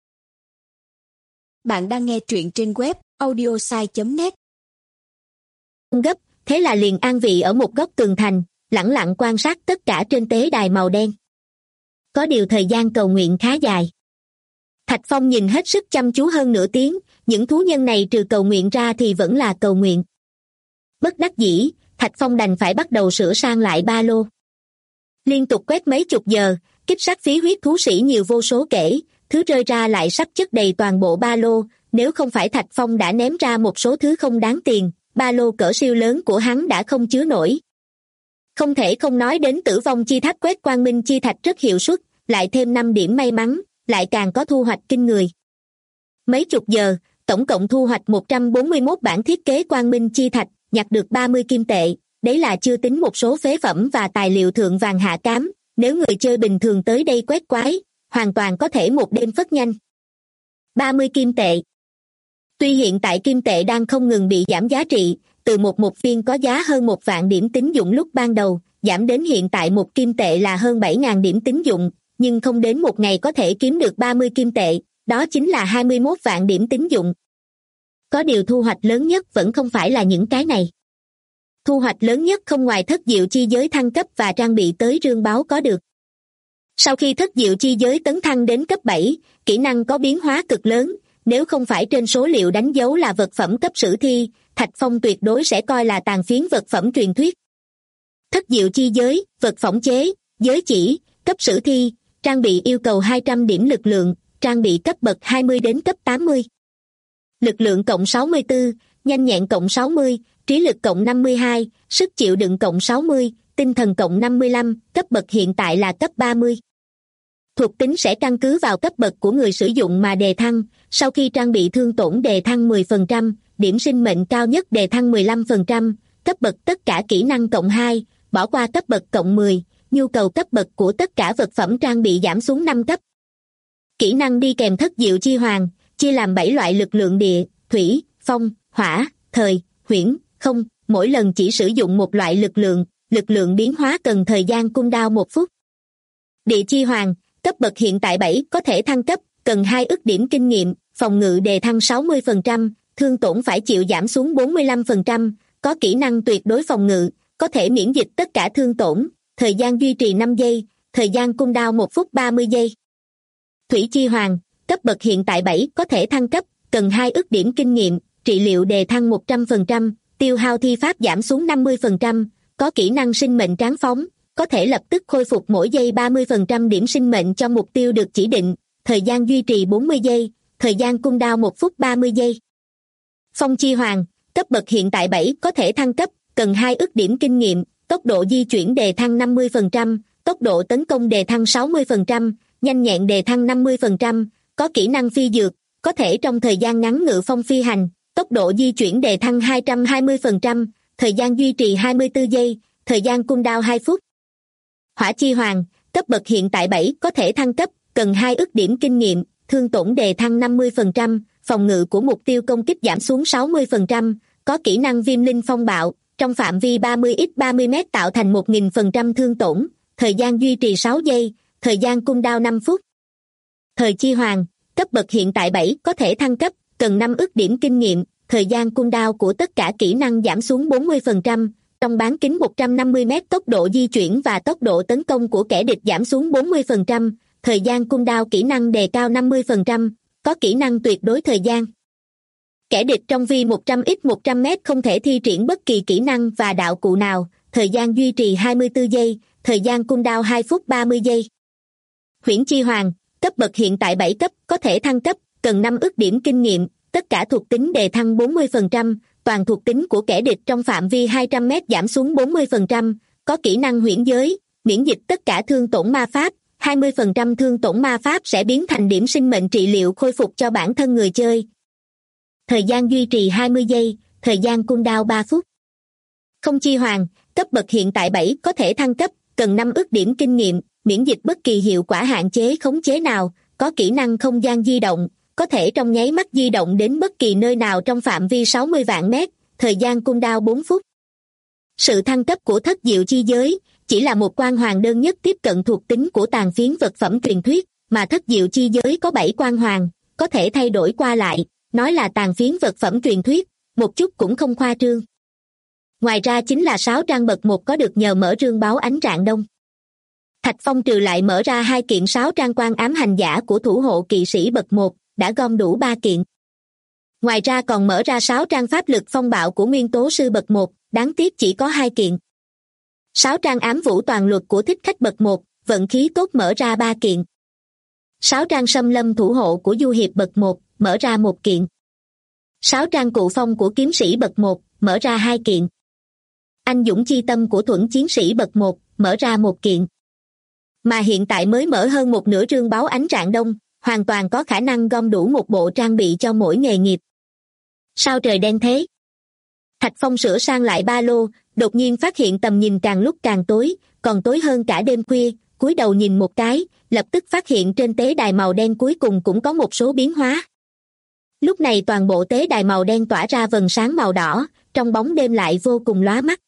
Bạn đang nghe truyện trên web audiosai.net. Không gấp, thế là liền an vị ở một góc tường thành, lẳng lặng quan sát tất cả trên tế đài màu đen. Có điều thời gian cầu nguyện khá dài. Thạch Phong nhìn hết sức chăm chú hơn nửa tiếng, những thú nhân này trừ cầu nguyện ra thì vẫn là cầu nguyện. Bất đắc dĩ, Thạch Phong đành phải bắt đầu sửa sang lại ba lô. Liên tục quét mấy chục giờ, kích sát phí huyết thú sĩ nhiều vô số kể, thứ rơi ra lại sắp chất đầy toàn bộ ba lô, nếu không phải Thạch Phong đã ném ra một số thứ không đáng tiền, ba lô cỡ siêu lớn của hắn đã không chứa nổi. Không thể không nói đến tử vong chi tháp quét quang minh chi thạch rất hiệu suất, lại thêm 5 điểm may mắn, lại càng có thu hoạch kinh người. Mấy chục giờ, tổng cộng thu hoạch 141 bản thiết kế quang minh chi thạch, nhặt được 30 kim tệ, đấy là chưa tính một số phế phẩm và tài liệu thượng vàng hạ cám, nếu người chơi bình thường tới đây quét quái, hoàn toàn có thể một đêm phất nhanh. 30 kim tệ. Tuy hiện tại kim tệ đang không ngừng bị giảm giá trị, từ một viên có giá hơn 1 vạn điểm tín dụng lúc ban đầu, giảm đến hiện tại một kim tệ là hơn 7.000 điểm tín dụng, nhưng không đến một ngày có thể kiếm được 30 kim tệ, đó chính là 21 vạn điểm tín dụng. Có điều thu hoạch lớn nhất vẫn không phải là những cái này. Thu hoạch lớn nhất không ngoài thất diệu chi giới thăng cấp và trang bị tới rương báo có được. Sau khi thất diệu chi giới tấn thăng đến cấp 7, kỹ năng có biến hóa cực lớn, nếu không phải trên số liệu đánh dấu là vật phẩm cấp sử thi, Thạch Phong tuyệt đối sẽ coi là tàn phiến vật phẩm truyền thuyết. Thất diệu chi giới, vật phỏng chế, giới chỉ, cấp sử thi, trang bị yêu cầu 200 điểm lực lượng, trang bị cấp bậc 20 đến cấp 80. Lực lượng cộng 64, nhanh nhẹn cộng 60, trí lực cộng 52, sức chịu đựng cộng 60, tinh thần cộng 55, cấp bậc hiện tại là cấp 30. Thuộc tính sẽ căn cứ vào cấp bậc của người sử dụng mà đề thăng, sau khi trang bị thương tổn đề thăng 10%, điểm sinh mệnh cao nhất đề thăng 15%, cấp bậc tất cả kỹ năng cộng 2, bỏ qua cấp bậc cộng 10, nhu cầu cấp bậc của tất cả vật phẩm trang bị giảm xuống 5 cấp. Kỹ năng đi kèm thất diệu chi hoàng, chia làm 7 loại lực lượng địa, thủy, phong, hỏa, thời, huyễn, không, mỗi lần chỉ sử dụng một loại lực lượng biến hóa cần thời gian cooldown 1 phút. Địa chi hoàng, cấp bậc hiện tại 7 có thể thăng cấp, cần 2 ức điểm kinh nghiệm, phòng ngự đề thăng 60%, thương tổn phải chịu giảm xuống 45%, có kỹ năng tuyệt đối phòng ngự, có thể miễn dịch tất cả thương tổn, thời gian duy trì 5 giây, thời gian cooldown 1 phút 30 giây. Thủy chi hoàng, cấp bậc hiện tại 7 có thể thăng cấp, cần 2 ức điểm kinh nghiệm, trị liệu đề thăng 100%, tiêu hao thi pháp giảm xuống 50%, có kỹ năng sinh mệnh tráng phóng, có thể lập tức khôi phục mỗi giây 30% điểm sinh mệnh cho mục tiêu được chỉ định, thời gian duy trì 40 giây, thời gian cooldown 1 phút 30 giây. Phong chi hoàng, cấp bậc hiện tại 7 có thể thăng cấp, cần 2 ức điểm kinh nghiệm, tốc độ di chuyển đề thăng 50%, tốc độ tấn công đề thăng 60%, nhanh nhẹn đề thăng 50%, có kỹ năng phi dược, có thể trong thời gian ngắn ngự phong phi hành, tốc độ di chuyển đề thăng 220%, thời gian duy trì 24 giây, thời gian cooldown 2 phút. Hỏa chi hoàng, cấp bậc hiện tại 7 có thể thăng cấp, cần 2 ức điểm kinh nghiệm, thương tổn đề thăng 50%, phòng ngự của mục tiêu công kích giảm xuống 60%, có kỹ năng viêm linh phong bạo, trong phạm vi 30x30m tạo thành 1000% thương tổn, thời gian duy trì 6 giây, thời gian cooldown 5 phút. Thời chi hoàng, cấp bậc hiện tại 7 có thể thăng cấp, cần 5 ức điểm kinh nghiệm, thời gian cooldown của tất cả kỹ năng giảm xuống 40%, trong bán kính 150m tốc độ di chuyển và tốc độ tấn công của kẻ địch giảm xuống 40%, thời gian cooldown kỹ năng đề cao 50%, có kỹ năng tuyệt đối thời gian. Kẻ địch trong vi 100x100m không thể thi triển bất kỳ kỹ năng và đạo cụ nào, thời gian duy trì 24 giây, thời gian cooldown 2 phút 30 giây. Huyễn chi hoàng, cấp bậc hiện tại 7 cấp có thể thăng cấp, cần 5 ức điểm kinh nghiệm, tất cả thuộc tính đề thăng 40%, toàn thuộc tính của kẻ địch trong phạm vi 200m giảm xuống 40%, có kỹ năng huyễn giới, miễn dịch tất cả thương tổn ma pháp, 20% thương tổn ma pháp sẽ biến thành điểm sinh mệnh trị liệu khôi phục cho bản thân người chơi. Thời gian duy trì 20 giây, thời gian cooldown 3 phút. Không chi hoàng, cấp bậc hiện tại 7 có thể thăng cấp, cần 5 ức điểm kinh nghiệm, miễn dịch bất kỳ hiệu quả hạn chế khống chế nào, có kỹ năng không gian di động, có thể trong nháy mắt di động đến bất kỳ nơi nào trong phạm vi 60 vạn mét, thời gian cooldown 4 phút. Sự thăng cấp của thất diệu chi giới chỉ là một quan hoàng đơn nhất tiếp cận thuộc tính của tàn phiến vật phẩm truyền thuyết, mà thất diệu chi giới có 7 quan hoàng, có thể thay đổi qua lại, nói là tàn phiến vật phẩm truyền thuyết, một chút cũng không khoa trương. Ngoài ra chính là 6 trang bậc 1 có được nhờ mở rương báo ánh rạng đông. Thạch Phong trừ lại mở ra 2 kiện 6 trang quan ám hành giả của thủ hộ kỵ sĩ bậc 1, đã gom đủ 3 kiện. Ngoài ra còn mở ra 6 trang pháp lực phong bạo của nguyên tố sư bậc 1, đáng tiếc chỉ có 2 kiện. 6 trang ám vũ toàn luật của thích khách bậc 1, vận khí tốt mở ra 3 kiện. 6 trang xâm lâm thủ hộ của du hiệp bậc 1, mở ra 1 kiện. 6 trang cụ phong của kiếm sĩ bậc 1, mở ra 2 kiện. Anh dũng chi tâm của thuẫn chiến sĩ bậc 1, mở ra 1 kiện. Mà hiện tại mới mở hơn một nửa rương báo ánh rạng đông, hoàn toàn có khả năng gom đủ một bộ trang bị cho mỗi nghề nghiệp. Sao trời đen thế? Thạch Phong sửa sang lại ba lô, đột nhiên phát hiện tầm nhìn càng lúc càng tối, còn tối hơn cả đêm khuya, cúi đầu nhìn một cái, lập tức phát hiện trên tế đài màu đen cuối cùng cũng có một số biến hóa. Lúc này toàn bộ tế đài màu đen tỏa ra vầng sáng màu đỏ, trong bóng đêm lại vô cùng lóa mắt.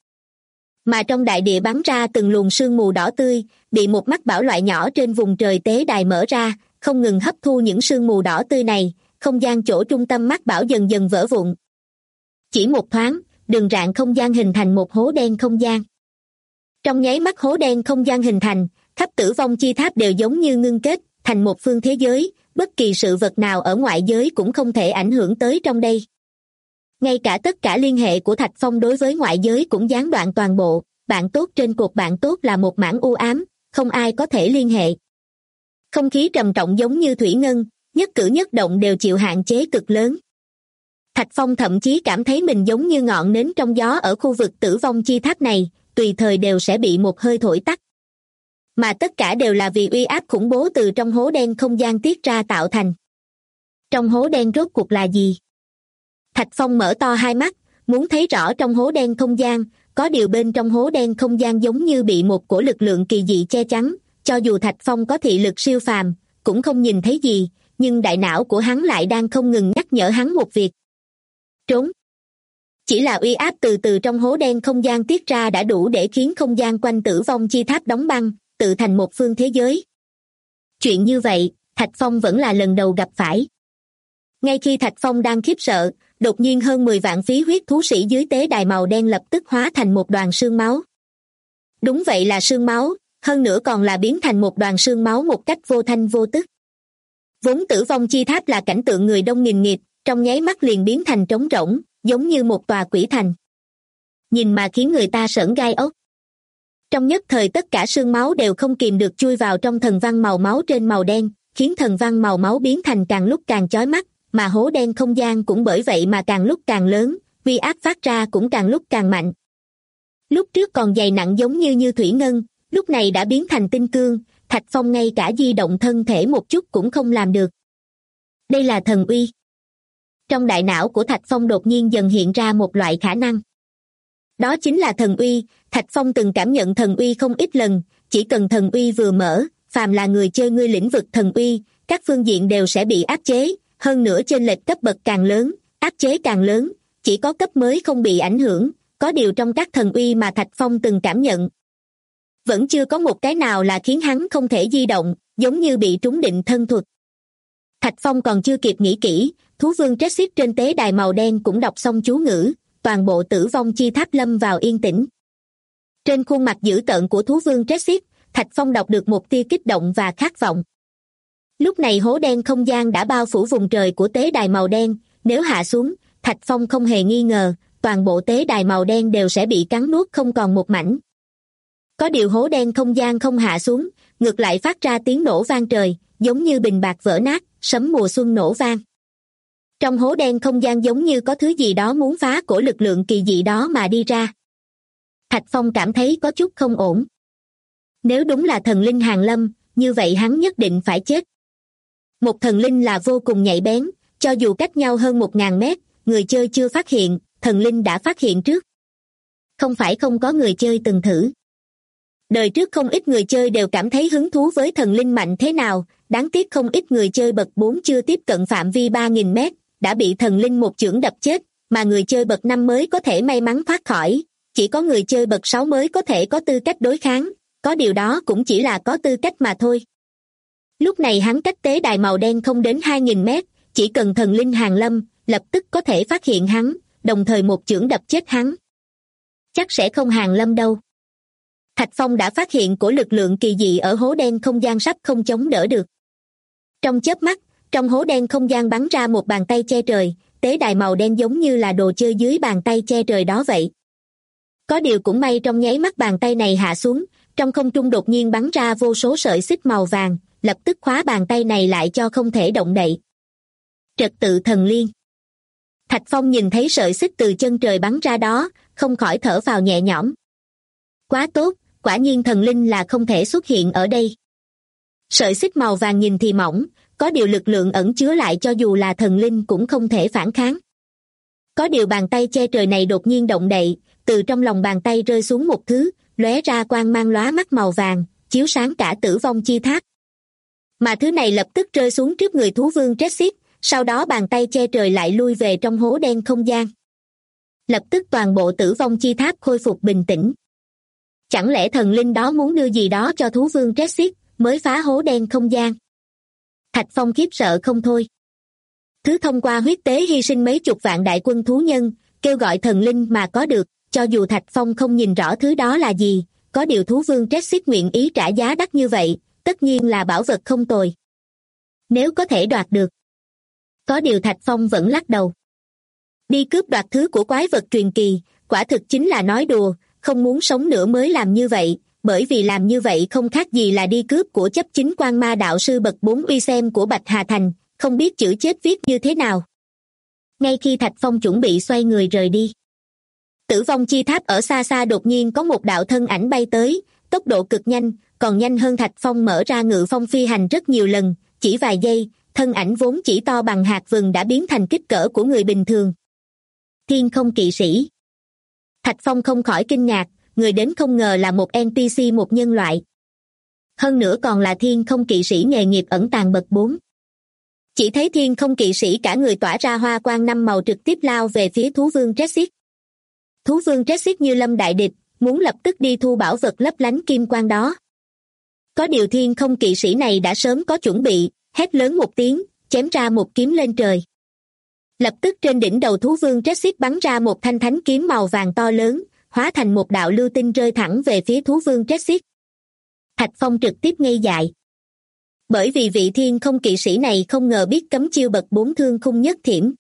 Mà trong đại địa bắn ra từng luồng sương mù đỏ tươi, bị một mắt bảo loại nhỏ trên vùng trời tế đài mở ra, không ngừng hấp thu những sương mù đỏ tươi này, không gian chỗ trung tâm mắt bảo dần dần vỡ vụn. Chỉ một thoáng, đường rạn không gian hình thành một hố đen không gian. Trong nháy mắt hố đen không gian hình thành, khắp tử vong chi tháp đều giống như ngưng kết, thành một phương thế giới, bất kỳ sự vật nào ở ngoại giới cũng không thể ảnh hưởng tới trong đây. Ngay cả tất cả liên hệ của Thạch Phong đối với ngoại giới cũng gián đoạn toàn bộ, bạn tốt trên cột bạn tốt là một mảng u ám, không ai có thể liên hệ. Không khí trầm trọng giống như thủy ngân, nhất cử nhất động đều chịu hạn chế cực lớn. Thạch Phong thậm chí cảm thấy mình giống như ngọn nến trong gió ở khu vực tử vong chi tháp này, tùy thời đều sẽ bị một hơi thổi tắt. Mà tất cả đều là vì uy áp khủng bố từ trong hố đen không gian tiết ra tạo thành. Trong hố đen rốt cuộc là gì? Thạch Phong mở to hai mắt, muốn thấy rõ trong hố đen không gian, có điều bên trong hố đen không gian giống như bị một cổ lực lượng kỳ dị che chắn, cho dù Thạch Phong có thị lực siêu phàm, cũng không nhìn thấy gì, nhưng đại não của hắn lại đang không ngừng nhắc nhở hắn một việc. Trốn. Chỉ là uy áp từ từ trong hố đen không gian tiết ra đã đủ để khiến không gian quanh tử vong chi tháp đóng băng, tự thành một phương thế giới. Chuyện như vậy, Thạch Phong vẫn là lần đầu gặp phải. Ngay khi Thạch Phong đang khiếp sợ, đột nhiên hơn 10 vạn phí huyết thú sĩ dưới tế đài màu đen lập tức hóa thành một đoàn xương máu. Đúng vậy là xương máu, hơn nữa còn là biến thành một đoàn xương máu một cách vô thanh vô tức. Vốn tử vong chi tháp là cảnh tượng người đông nghìn nghịt, trong nháy mắt liền biến thành trống rỗng, giống như một tòa quỷ thành. Nhìn mà khiến người ta sởn gai ốc. Trong nhất thời tất cả xương máu đều không kìm được chui vào trong thần văn màu máu trên màu đen, khiến thần văn màu máu biến thành càng lúc càng chói mắt, mà hố đen không gian cũng bởi vậy mà càng lúc càng lớn, uy áp phát ra cũng càng lúc càng mạnh. Lúc trước còn dày nặng giống như thủy ngân, lúc này đã biến thành tinh cương, Thạch Phong ngay cả di động thân thể một chút cũng không làm được. Đây là thần uy. Trong đại não của Thạch Phong đột nhiên dần hiện ra một loại khả năng. Đó chính là thần uy. Thạch Phong từng cảm nhận thần uy không ít lần, chỉ cần thần uy vừa mở, phàm là người chơi ngươi lĩnh vực thần uy, các phương diện đều sẽ bị áp chế, hơn nữa chênh lệch cấp bậc càng lớn, áp chế càng lớn, chỉ có cấp mới không bị ảnh hưởng, có điều trong các thần uy mà Thạch Phong từng cảm nhận. Vẫn chưa có một cái nào là khiến hắn không thể di động, giống như bị trúng định thân thuật. Thạch Phong còn chưa kịp nghĩ kỹ, thú vương Trexit trên tế đài màu đen cũng đọc xong chú ngữ, toàn bộ tử vong chi tháp lâm vào yên tĩnh. Trên khuôn mặt dữ tợn của thú vương Trexit, Thạch Phong đọc được một tia kích động và khát vọng. Lúc này hố đen không gian đã bao phủ vùng trời của tế đài màu đen, nếu hạ xuống, Thạch Phong không hề nghi ngờ, toàn bộ tế đài màu đen đều sẽ bị cắn nuốt không còn một mảnh. Có điều hố đen không gian không hạ xuống, ngược lại phát ra tiếng nổ vang trời, giống như bình bạc vỡ nát, sấm mùa xuân nổ vang. Trong hố đen không gian giống như có thứ gì đó muốn phá cổ lực lượng kỳ dị đó mà đi ra. Thạch Phong cảm thấy có chút không ổn. Nếu đúng là thần linh hàng lâm, như vậy hắn nhất định phải chết. Một thần linh là vô cùng nhạy bén, cho dù cách nhau hơn 1000 mét, người chơi chưa phát hiện, thần linh đã phát hiện trước. Không phải không có người chơi từng thử. Đời trước không ít người chơi đều cảm thấy hứng thú với thần linh mạnh thế nào, đáng tiếc không ít người chơi bậc 4 chưa tiếp cận phạm vi 3.000 mét, đã bị thần linh một chưởng đập chết, mà người chơi bậc 5 mới có thể may mắn thoát khỏi, chỉ có người chơi bậc 6 mới có thể có tư cách đối kháng, có điều đó cũng chỉ là có tư cách mà thôi. Lúc này hắn cách tế đài màu đen không đến 2.000 mét, chỉ cần thần linh hàng lâm, lập tức có thể phát hiện hắn, đồng thời một chưởng đập chết hắn. Chắc sẽ không hàng lâm đâu. Thạch Phong đã phát hiện của lực lượng kỳ dị ở hố đen không gian sắp không chống đỡ được. Trong chớp mắt, trong hố đen không gian bắn ra một bàn tay che trời, tế đài màu đen giống như là đồ chơi dưới bàn tay che trời đó vậy. Có điều cũng may trong nháy mắt bàn tay này hạ xuống, trong không trung đột nhiên bắn ra vô số sợi xích màu vàng, lập tức khóa bàn tay này lại cho không thể động đậy. Trật tự thần liên. Thạch Phong nhìn thấy sợi xích từ chân trời bắn ra đó, không khỏi thở phào nhẹ nhõm. Quá tốt, quả nhiên thần linh là không thể xuất hiện ở đây. Sợi xích màu vàng nhìn thì mỏng, có điều lực lượng ẩn chứa lại cho dù là thần linh cũng không thể phản kháng. Có điều bàn tay che trời này đột nhiên động đậy, từ trong lòng bàn tay rơi xuống một thứ, lóe ra quang mang lóa mắt màu vàng, chiếu sáng cả Tử Vong Chi Tháp. Mà thứ này lập tức rơi xuống trước người thú vương Tretsit, sau đó bàn tay che trời lại lui về trong hố đen không gian. Lập tức toàn bộ Tử Vong Chi Tháp khôi phục bình tĩnh. Chẳng lẽ thần linh đó muốn đưa gì đó cho thú vương Tretsit mới phá hố đen không gian? Thạch Phong khiếp sợ không thôi. Thứ thông qua huyết tế hy sinh mấy chục vạn đại quân thú nhân, kêu gọi thần linh mà có được, cho dù Thạch Phong không nhìn rõ thứ đó là gì, có điều thú vương Tretsit nguyện ý trả giá đắt như vậy, tất nhiên là bảo vật không tồi. Nếu có thể đoạt được. Có điều Thạch Phong vẫn lắc đầu. Đi cướp đoạt thứ của quái vật truyền kỳ, quả thực chính là nói đùa, không muốn sống nữa mới làm như vậy, bởi vì làm như vậy không khác gì là đi cướp của chấp chính quan ma đạo sư bậc 4 uy xem của Bạch Hà Thành, không biết chữ chết viết như thế nào. Ngay khi Thạch Phong chuẩn bị xoay người rời đi, Tử Vong Chi Tháp ở xa xa đột nhiên có một đạo thân ảnh bay tới, tốc độ cực nhanh, còn nhanh hơn Thạch Phong mở ra ngự phong phi hành rất nhiều lần, chỉ vài giây, thân ảnh vốn chỉ to bằng hạt vừng đã biến thành kích cỡ của người bình thường. Thiên Không Kỵ Sĩ. Thạch Phong không khỏi kinh ngạc, người đến không ngờ là một NPC, một nhân loại. Hơn nữa còn là Thiên Không Kỵ Sĩ nghề nghiệp ẩn tàng bậc 4. Chỉ thấy Thiên Không Kỵ Sĩ cả người tỏa ra hoa quang 5 màu trực tiếp lao về phía thú vương Tretsit. Thú vương Tretsit như lâm đại địch, muốn lập tức đi thu bảo vật lấp lánh kim quang đó. Có điều Thiên Không Kỵ Sĩ này đã sớm có chuẩn bị, hét lớn một tiếng, chém ra một kiếm lên trời. Lập tức trên đỉnh đầu thú vương Tretsit bắn ra một thanh thánh kiếm màu vàng to lớn, hóa thành một đạo lưu tinh rơi thẳng về phía thú vương Tretsit. Thạch Phong trực tiếp ngây dại. Bởi vì vị Thiên Không Kỵ Sĩ này không ngờ biết cấm chiêu bậc 4 Thương Khung Nhất Thiểm.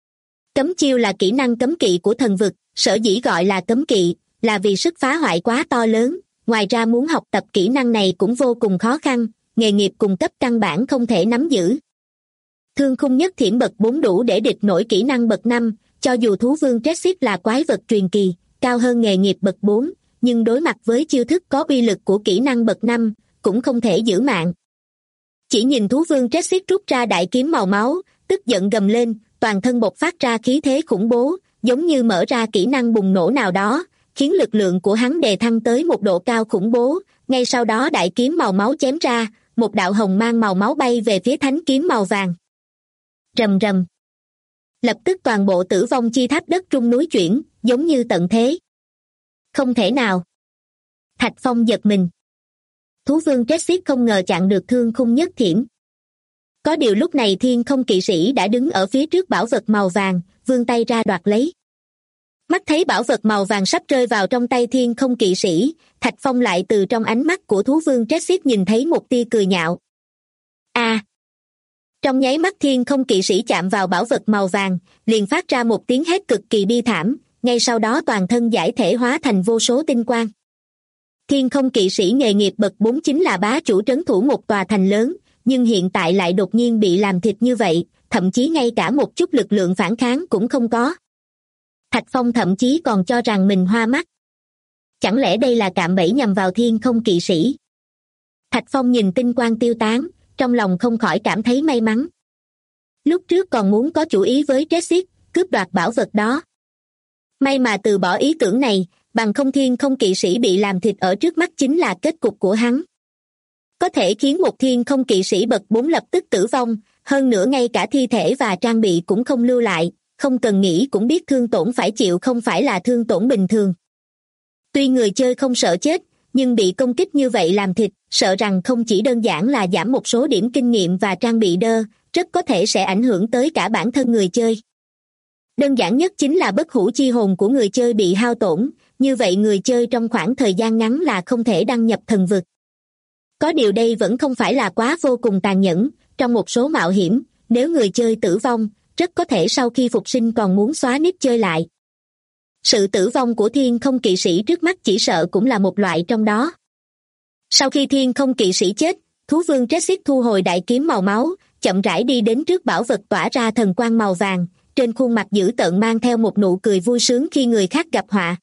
Cấm chiêu là kỹ năng cấm kỵ của thần vực, sở dĩ gọi là cấm kỵ, là vì sức phá hoại quá to lớn, ngoài ra muốn học tập kỹ năng này cũng vô cùng khó khăn, nghề nghiệp cùng cấp căn bản không thể nắm giữ. Thương Khung Nhất Thiểm bậc 4 đủ để địch nổi kỹ năng bậc 5, cho dù thú vương Tretsit là quái vật truyền kỳ, cao hơn nghề nghiệp bậc 4, nhưng đối mặt với chiêu thức có uy lực của kỹ năng bậc 5, cũng không thể giữ mạng. Chỉ nhìn thú vương Tretsit rút ra đại kiếm màu máu, tức giận gầm lên, toàn thân bộc phát ra khí thế khủng bố, giống như mở ra kỹ năng bùng nổ nào đó, khiến lực lượng của hắn đề thăng tới một độ cao khủng bố. Ngay sau đó đại kiếm màu máu chém ra, một đạo hồng mang màu máu bay về phía thánh kiếm màu vàng. Rầm rầm. Lập tức toàn bộ Tử Vong Chi Tháp đất rung núi chuyển, giống như tận thế. Không thể nào. Thạch Phong giật mình. Thú vương Tretsit không ngờ chặn được Thương Khung Nhất Thiểm. Có điều lúc này Thiên Không Kỵ Sĩ đã đứng ở phía trước bảo vật màu vàng, vươn tay ra đoạt lấy. Mắt thấy bảo vật màu vàng sắp rơi vào trong tay Thiên Không Kỵ Sĩ, Thạch Phong lại từ trong ánh mắt của thú vương Tretsit nhìn thấy một tia cười nhạo. Trong nháy mắt Thiên Không Kỵ Sĩ chạm vào bảo vật màu vàng, liền phát ra một tiếng hét cực kỳ bi thảm, ngay sau đó toàn thân giải thể hóa thành vô số tinh quang. Thiên Không Kỵ Sĩ nghề nghiệp bậc 4 chính là bá chủ trấn thủ một tòa thành lớn, nhưng hiện tại lại đột nhiên bị làm thịt như vậy, thậm chí ngay cả một chút lực lượng phản kháng cũng không có. Thạch Phong thậm chí còn cho rằng mình hoa mắt. Chẳng lẽ đây là cạm bẫy nhằm vào Thiên Không Kỵ Sĩ? Thạch Phong nhìn tinh quang tiêu tán, trong lòng không khỏi cảm thấy may mắn. Lúc trước còn muốn có chủ ý với Tretsit, cướp đoạt bảo vật đó. May mà từ bỏ ý tưởng này, bằng không thiên không kỵ sĩ bị làm thịt ở trước mắt chính là kết cục của hắn. Có thể khiến một thiên không kỵ sĩ bậc 4 lập tức tử vong, hơn nữa ngay cả thi thể và trang bị cũng không lưu lại, không cần nghĩ cũng biết thương tổn phải chịu không phải là thương tổn bình thường. Tuy người chơi không sợ chết, nhưng bị công kích như vậy làm thịt, sợ rằng không chỉ đơn giản là giảm một số điểm kinh nghiệm và trang bị đơ, rất có thể sẽ ảnh hưởng tới cả bản thân người chơi. Đơn giản nhất chính là bất hủ chi hồn của người chơi bị hao tổn, như vậy người chơi trong khoảng thời gian ngắn là không thể đăng nhập thần vực. Có điều đây vẫn không phải là quá vô cùng tàn nhẫn, trong một số mạo hiểm, nếu người chơi tử vong, rất có thể sau khi phục sinh còn muốn xóa nick chơi lại. Sự tử vong của thiên không kỵ sĩ trước mắt chỉ sợ cũng là một loại trong đó. Sau khi thiên không kỵ sĩ chết, thú vương Tressis thu hồi đại kiếm màu máu, chậm rãi đi đến trước bảo vật tỏa ra thần quang màu vàng, trên khuôn mặt dữ tợn mang theo một nụ cười vui sướng khi người khác gặp họa.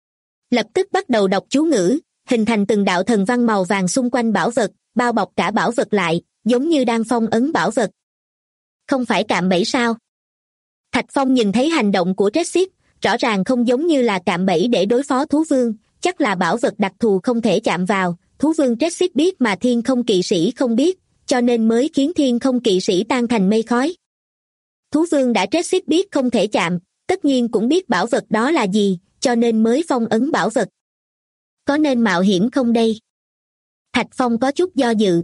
Lập tức bắt đầu đọc chú ngữ, hình thành từng đạo thần văn màu vàng xung quanh bảo vật, bao bọc cả bảo vật lại, giống như đang phong ấn bảo vật. Không phải cạm bẫy sao? Thạch Phong nhìn thấy hành động của Tressis, rõ ràng không giống như là cạm bẫy để đối phó thú vương, chắc là bảo vật đặc thù không thể chạm vào, thú vương Tressis biết mà thiên không kỵ sĩ không biết, cho nên mới khiến thiên không kỵ sĩ tan thành mây khói. Thú vương đã Tressis biết không thể chạm, tất nhiên cũng biết bảo vật đó là gì, cho nên mới phong ấn bảo vật. Có nên mạo hiểm không đây? Thạch Phong có chút do dự.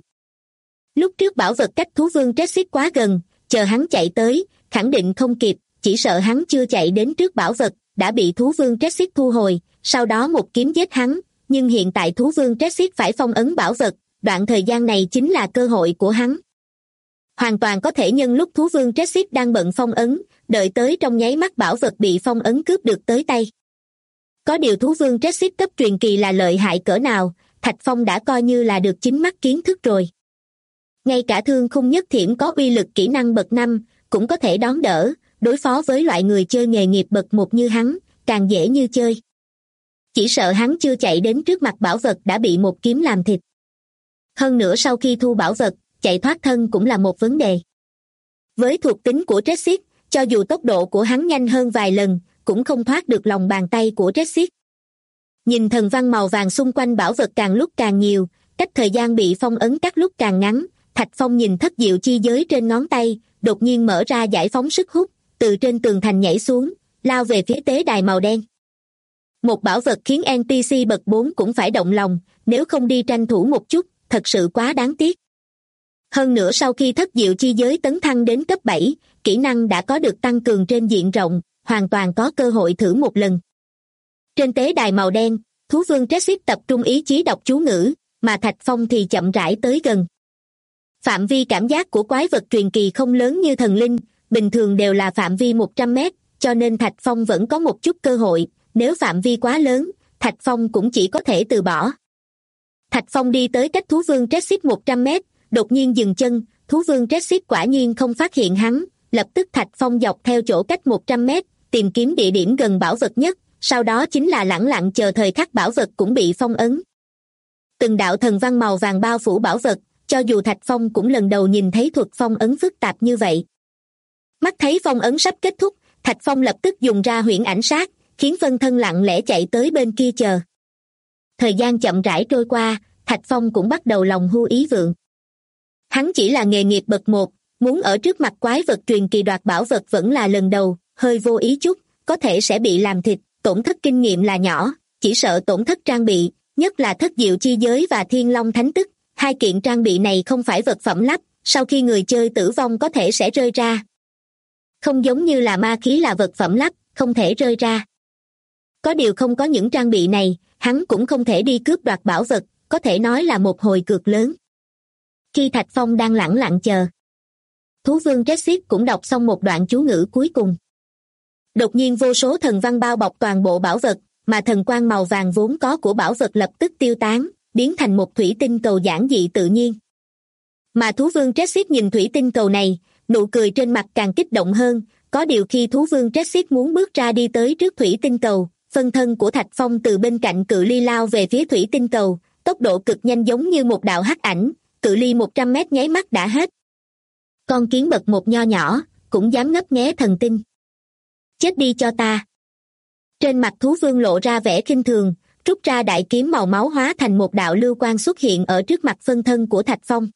Lúc trước bảo vật cách thú vương Tressis quá gần, chờ hắn chạy tới, khẳng định không kịp, chỉ sợ hắn chưa chạy đến trước bảo vật, đã bị thú vương Tressis thu hồi, sau đó một kiếm giết hắn, nhưng hiện tại thú vương Tressis phải phong ấn bảo vật, đoạn thời gian này chính là cơ hội của hắn. Hoàn toàn có thể nhân lúc thú vương Tressis đang bận phong ấn, đợi tới trong nháy mắt bảo vật bị phong ấn cướp được tới tay. Có điều thú vương Tressis cấp truyền kỳ là lợi hại cỡ nào, Thạch Phong đã coi như là được chính mắt kiến thức rồi. Ngay cả thương khung nhất thiểm có uy lực kỹ năng bậc 5, cũng có thể đón đỡ, đối phó với loại người chơi nghề nghiệp bậc 1 như hắn, càng dễ như chơi. Chỉ sợ hắn chưa chạy đến trước mặt bảo vật đã bị một kiếm làm thịt. Hơn nữa sau khi thu bảo vật, chạy thoát thân cũng là một vấn đề. Với thuộc tính của Tressis, cho dù tốc độ của hắn nhanh hơn vài lần, cũng không thoát được lòng bàn tay của Tressis. Nhìn thần văn màu vàng xung quanh bảo vật càng lúc càng nhiều, cách thời gian bị phong ấn các lúc càng ngắn, Thạch Phong nhìn thất diệu chi giới trên ngón tay, đột nhiên mở ra giải phóng sức hút, từ trên tường thành nhảy xuống, lao về phía tế đài màu đen. Một bảo vật khiến NPC bậc 4 cũng phải động lòng, nếu không đi tranh thủ một chút, thật sự quá đáng tiếc. Hơn nữa sau khi thất diệu chi giới tấn thăng đến cấp 7, kỹ năng đã có được tăng cường trên diện rộng, hoàn toàn có cơ hội thử một lần. Trên tế đài màu đen, thú vương Tressis tập trung ý chí đọc chú ngữ, mà Thạch Phong thì chậm rãi tới gần. Phạm vi cảm giác của quái vật truyền kỳ không lớn như thần linh, bình thường đều là phạm vi 100 mét, cho nên Thạch Phong vẫn có một chút cơ hội, nếu phạm vi quá lớn, Thạch Phong cũng chỉ có thể từ bỏ. Thạch Phong đi tới cách thú vương Tressis 100 mét, đột nhiên dừng chân, thú vương Tressis quả nhiên không phát hiện hắn, lập tức Thạch Phong dọc theo chỗ cách 100 mét, tìm kiếm địa điểm gần bảo vật nhất, sau đó chính là lẳng lặng chờ thời khắc bảo vật cũng bị phong ấn. Từng đạo thần văn màu vàng bao phủ bảo vật, cho dù Thạch Phong cũng lần đầu nhìn thấy thuật phong ấn phức tạp như vậy. Mắt thấy phong ấn sắp kết thúc, Thạch Phong lập tức dùng ra huyễn ảnh sát, khiến phân thân lặng lẽ chạy tới bên kia chờ. Thời gian chậm rãi trôi qua, Thạch Phong cũng bắt đầu lòng hu ý vượng. Hắn chỉ là nghề nghiệp bậc 1, muốn ở trước mặt quái vật truyền kỳ đoạt bảo vật vẫn là lần đầu, hơi vô ý chút, có thể sẽ bị làm thịt, tổn thất kinh nghiệm là nhỏ, chỉ sợ tổn thất trang bị, nhất là thất diệu chi giới và thiên long thánh tức, hai kiện trang bị này không phải vật phẩm lắp, sau khi người chơi tử vong có thể sẽ rơi ra. Không giống như là ma khí là vật phẩm lắp, không thể rơi ra. Có điều không có những trang bị này, hắn cũng không thể đi cướp đoạt bảo vật, có thể nói là một hồi cược lớn. Khi Thạch Phong đang lẳng lặng chờ, thú vương Tressis cũng đọc xong một đoạn chú ngữ cuối cùng. Đột nhiên vô số thần văn bao bọc toàn bộ bảo vật, mà thần quang màu vàng vốn có của bảo vật lập tức tiêu tán, biến thành một thủy tinh cầu giản dị tự nhiên. Mà thú vương Tressis nhìn thủy tinh cầu này, nụ cười trên mặt càng kích động hơn, có điều khi thú vương Tressis muốn bước ra đi tới trước thủy tinh cầu, phân thân của Thạch Phong từ bên cạnh cự ly lao về phía thủy tinh cầu, tốc độ cực nhanh giống như một đạo hắc ảnh, cự ly 100 mét nháy mắt đã hết. Con kiến bậc 1 nho nhỏ, cũng dám ngấp nghé thần tinh. Chết đi cho ta. Trên mặt thú vương lộ ra vẻ khinh thường, rút ra đại kiếm màu máu hóa thành một đạo lưu quang xuất hiện ở trước mặt phân thân của Thạch Phong.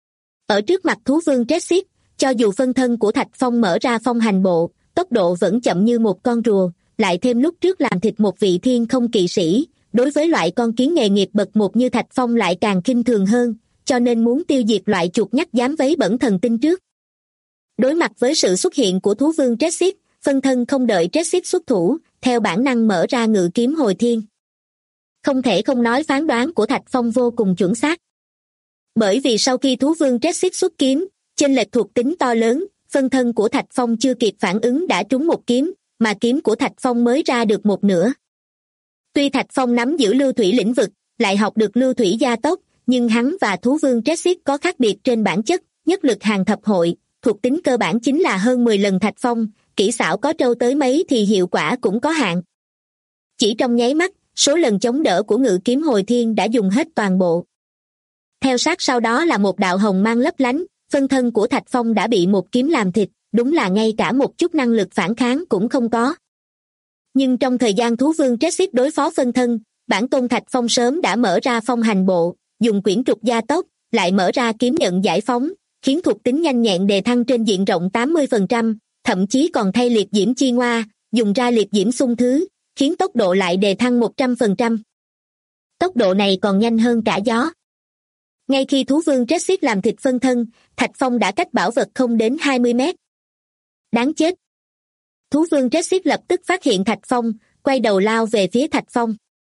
Ở trước mặt thú vương Tressis, cho dù phân thân của Thạch Phong mở ra phong hành bộ, tốc độ vẫn chậm như một con rùa, lại thêm lúc trước làm thịt một vị thiên không kỵ sĩ, đối với loại con kiến nghề nghiệp bậc một như Thạch Phong lại càng khinh thường hơn, cho nên muốn tiêu diệt loại chuột nhắt dám vấy bẩn thần tinh trước. Đối mặt với sự xuất hiện của thú vương Tressis, phân thân không đợi Tressis xuất thủ, theo bản năng mở ra ngự kiếm hồi thiên. Không thể không nói phán đoán của Thạch Phong vô cùng chuẩn xác. Bởi vì sau khi thú vương Tressis xuất kiếm, chênh lệch thuộc tính to lớn, phân thân của Thạch Phong chưa kịp phản ứng đã trúng một kiếm, mà kiếm của Thạch Phong mới ra được một nửa. Tuy Thạch Phong nắm giữ lưu thủy lĩnh vực, lại học được lưu thủy gia tốc, nhưng hắn và thú vương Tressis có khác biệt trên bản chất, nhất lực hàng thập hội, thuộc tính cơ bản chính là hơn 10 lần Thạch Phong, kỹ xảo có trâu tới mấy thì hiệu quả cũng có hạn. Chỉ trong nháy mắt, số lần chống đỡ của ngự kiếm hồi thiên đã dùng hết toàn bộ. Theo sát sau đó là một đạo hồng mang lấp lánh, phân thân của Thạch Phong đã bị một kiếm làm thịt, đúng là ngay cả một chút năng lực phản kháng cũng không có. Nhưng trong thời gian thú vương Tressis đối phó phân thân, bản tôn Thạch Phong sớm đã mở ra phong hành bộ, dùng quyển trục gia tốc, lại mở ra kiếm nhận giải phóng, khiến thuộc tính nhanh nhẹn đề thăng trên diện rộng 80%, thậm chí còn thay liệt diễm chi ngoa, dùng ra liệt diễm xung thứ, khiến tốc độ lại đề thăng 100%. Tốc độ này còn nhanh hơn cả gió. Ngay khi thú vương Tressis làm thịt phân thân, Thạch Phong đã cách bảo vật không đến 20 mét. Đáng chết! Thú vương Tressis lập tức phát hiện Thạch Phong, quay đầu lao về phía Thạch Phong.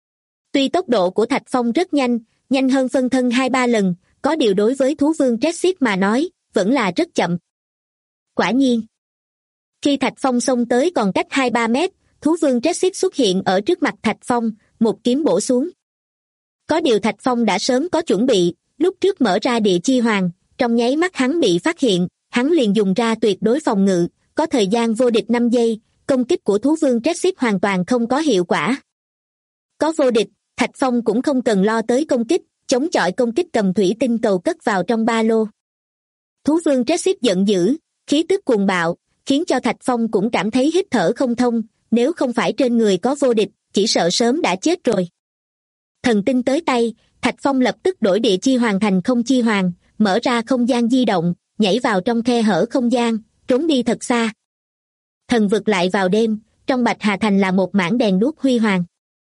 Tuy tốc độ của Thạch Phong rất nhanh, nhanh hơn phân thân 2-3 lần, có điều đối với thú vương Tressis mà nói, vẫn là rất chậm. Quả nhiên, khi Thạch Phong xông tới còn cách 2-3 mét, thú vương Tressis xuất hiện ở trước mặt Thạch Phong, một kiếm bổ xuống. Có điều Thạch Phong đã sớm có chuẩn bị, lúc trước mở ra địa chi hoàng, trong nháy mắt hắn bị phát hiện, hắn liền dùng ra tuyệt đối phòng ngự, có thời gian vô địch 5 giây, công kích của thú vương Tressis hoàn toàn không có hiệu quả. Có vô địch, Thạch Phong cũng không cần lo tới công kích, chống chọi công kích cầm thủy tinh cầu cất vào trong ba lô. Thú vương Tressis giận dữ, khí tức cuồng bạo, khiến cho Thạch Phong cũng cảm thấy hít thở không thông, nếu không phải trên người có vô địch, chỉ sợ sớm đã chết rồi. Thần tinh tới tay, Thạch Phong lập tức đổi địa chi hoàng thành không chi hoàng, mở ra không gian di động, nhảy vào trong khe hở không gian, trốn đi thật xa. Thần vực lại vào đêm, trong Bạch Hà Thành là một mảng đèn đuốc huy hoàng.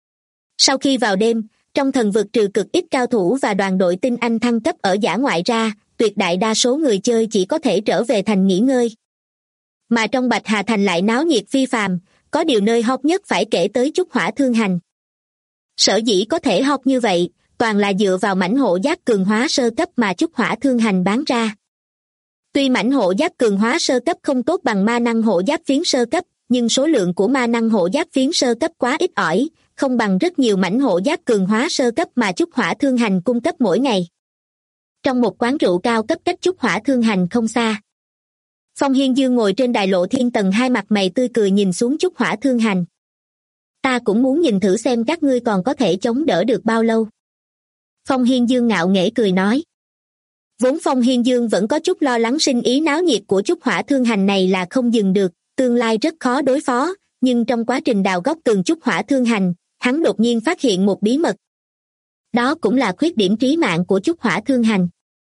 Sau khi vào đêm, trong thần vực trừ cực ít cao thủ và đoàn đội tinh anh thăng cấp ở dã ngoại ra, tuyệt đại đa số người chơi chỉ có thể trở về thành nghỉ ngơi. Mà trong Bạch Hà Thành lại náo nhiệt phi phàm, có điều nơi hot nhất phải kể tới Trúc Hỏa Thương Hành. Sở dĩ có thể hot như vậy, toàn là dựa vào mảnh hộ giáp cường hóa sơ cấp mà Trúc Hỏa Thương Hành bán ra. Tuy mảnh hộ giáp cường hóa sơ cấp không tốt bằng ma năng hộ giáp phiến sơ cấp, nhưng số lượng của ma năng hộ giáp phiến sơ cấp quá ít ỏi, không bằng rất nhiều mảnh hộ giáp cường hóa sơ cấp mà Trúc Hỏa Thương Hành cung cấp mỗi ngày. Trong một quán rượu cao cấp cách Trúc Hỏa Thương Hành không xa, Phong Hiên Dương ngồi trên đài lộ thiên tầng 2 mặt mày tươi cười nhìn xuống Trúc Hỏa Thương Hành. Ta cũng muốn nhìn thử xem các ngươi còn có thể chống đỡ được bao lâu. Phong Hiên Dương ngạo nghễ cười nói. Vốn Phong Hiên Dương vẫn có chút lo lắng sinh ý náo nhiệt của Trúc Hỏa Thương Hành này là không dừng được, tương lai rất khó đối phó, nhưng trong quá trình đào góc tường Trúc Hỏa Thương Hành, hắn đột nhiên phát hiện một bí mật. Đó cũng là khuyết điểm trí mạng của Trúc Hỏa Thương Hành.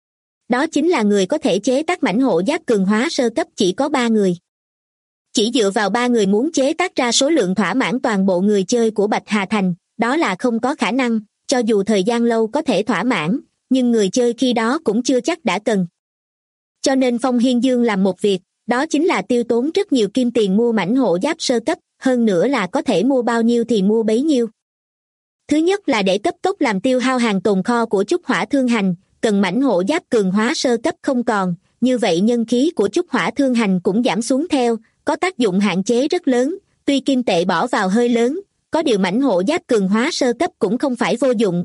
Đó chính là người có thể chế tác mảnh hộ giáp cường hóa sơ cấp chỉ có 3 người. Chỉ dựa vào 3 người muốn chế tác ra số lượng thỏa mãn toàn bộ người chơi của Bạch Hà Thành, đó là không có khả năng, cho dù thời gian lâu có thể thỏa mãn, nhưng người chơi khi đó cũng chưa chắc đã cần. Cho nên Phong Hiên Dương làm một việc, đó chính là tiêu tốn rất nhiều kim tiền mua mảnh hộ giáp sơ cấp, hơn nữa là có thể mua bao nhiêu thì mua bấy nhiêu. Thứ nhất là để cấp tốc làm tiêu hao hàng tồn kho của Trúc Hỏa Thương Hành, cần mảnh hộ giáp cường hóa sơ cấp không còn, như vậy nhân khí của Trúc Hỏa Thương Hành cũng giảm xuống theo, có tác dụng hạn chế rất lớn, tuy kim tệ bỏ vào hơi lớn, có điều mảnh hộ giáp cường hóa sơ cấp cũng không phải vô dụng.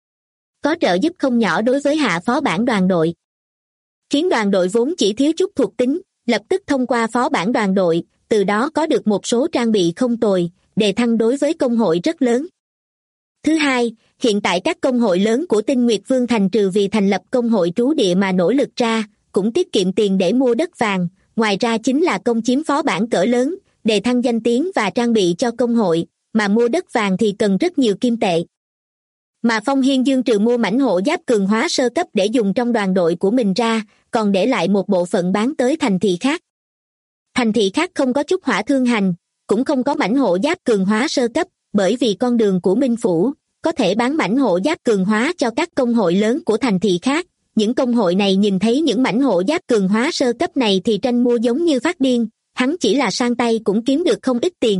Có trợ giúp không nhỏ đối với hạ phó bản đoàn đội. Khiến đoàn đội vốn chỉ thiếu chút thuộc tính, lập tức thông qua phó bản đoàn đội, từ đó có được một số trang bị không tồi, đề thăng đối với công hội rất lớn. Thứ hai, hiện tại các công hội lớn của Tinh Nguyệt Vương Thành trừ vì thành lập công hội trú địa mà nỗ lực ra, cũng tiết kiệm tiền để mua đất vàng, ngoài ra chính là công chiếm phó bản cỡ lớn, đề thăng danh tiếng và trang bị cho công hội, mà mua đất vàng thì cần rất nhiều kim tệ. Mà Phong Hiên Dương trừ mua mảnh hộ giáp cường hóa sơ cấp để dùng trong đoàn đội của mình ra, còn để lại một bộ phận bán tới thành thị khác. Thành thị khác không có chút hỏa thương hành, cũng không có mảnh hộ giáp cường hóa sơ cấp, bởi vì con đường của Minh Phủ có thể bán mảnh hộ giáp cường hóa cho các công hội lớn của thành thị khác. Những công hội này nhìn thấy những mảnh hộ giáp cường hóa sơ cấp này thì tranh mua giống như phát điên, hắn chỉ là sang tay cũng kiếm được không ít tiền.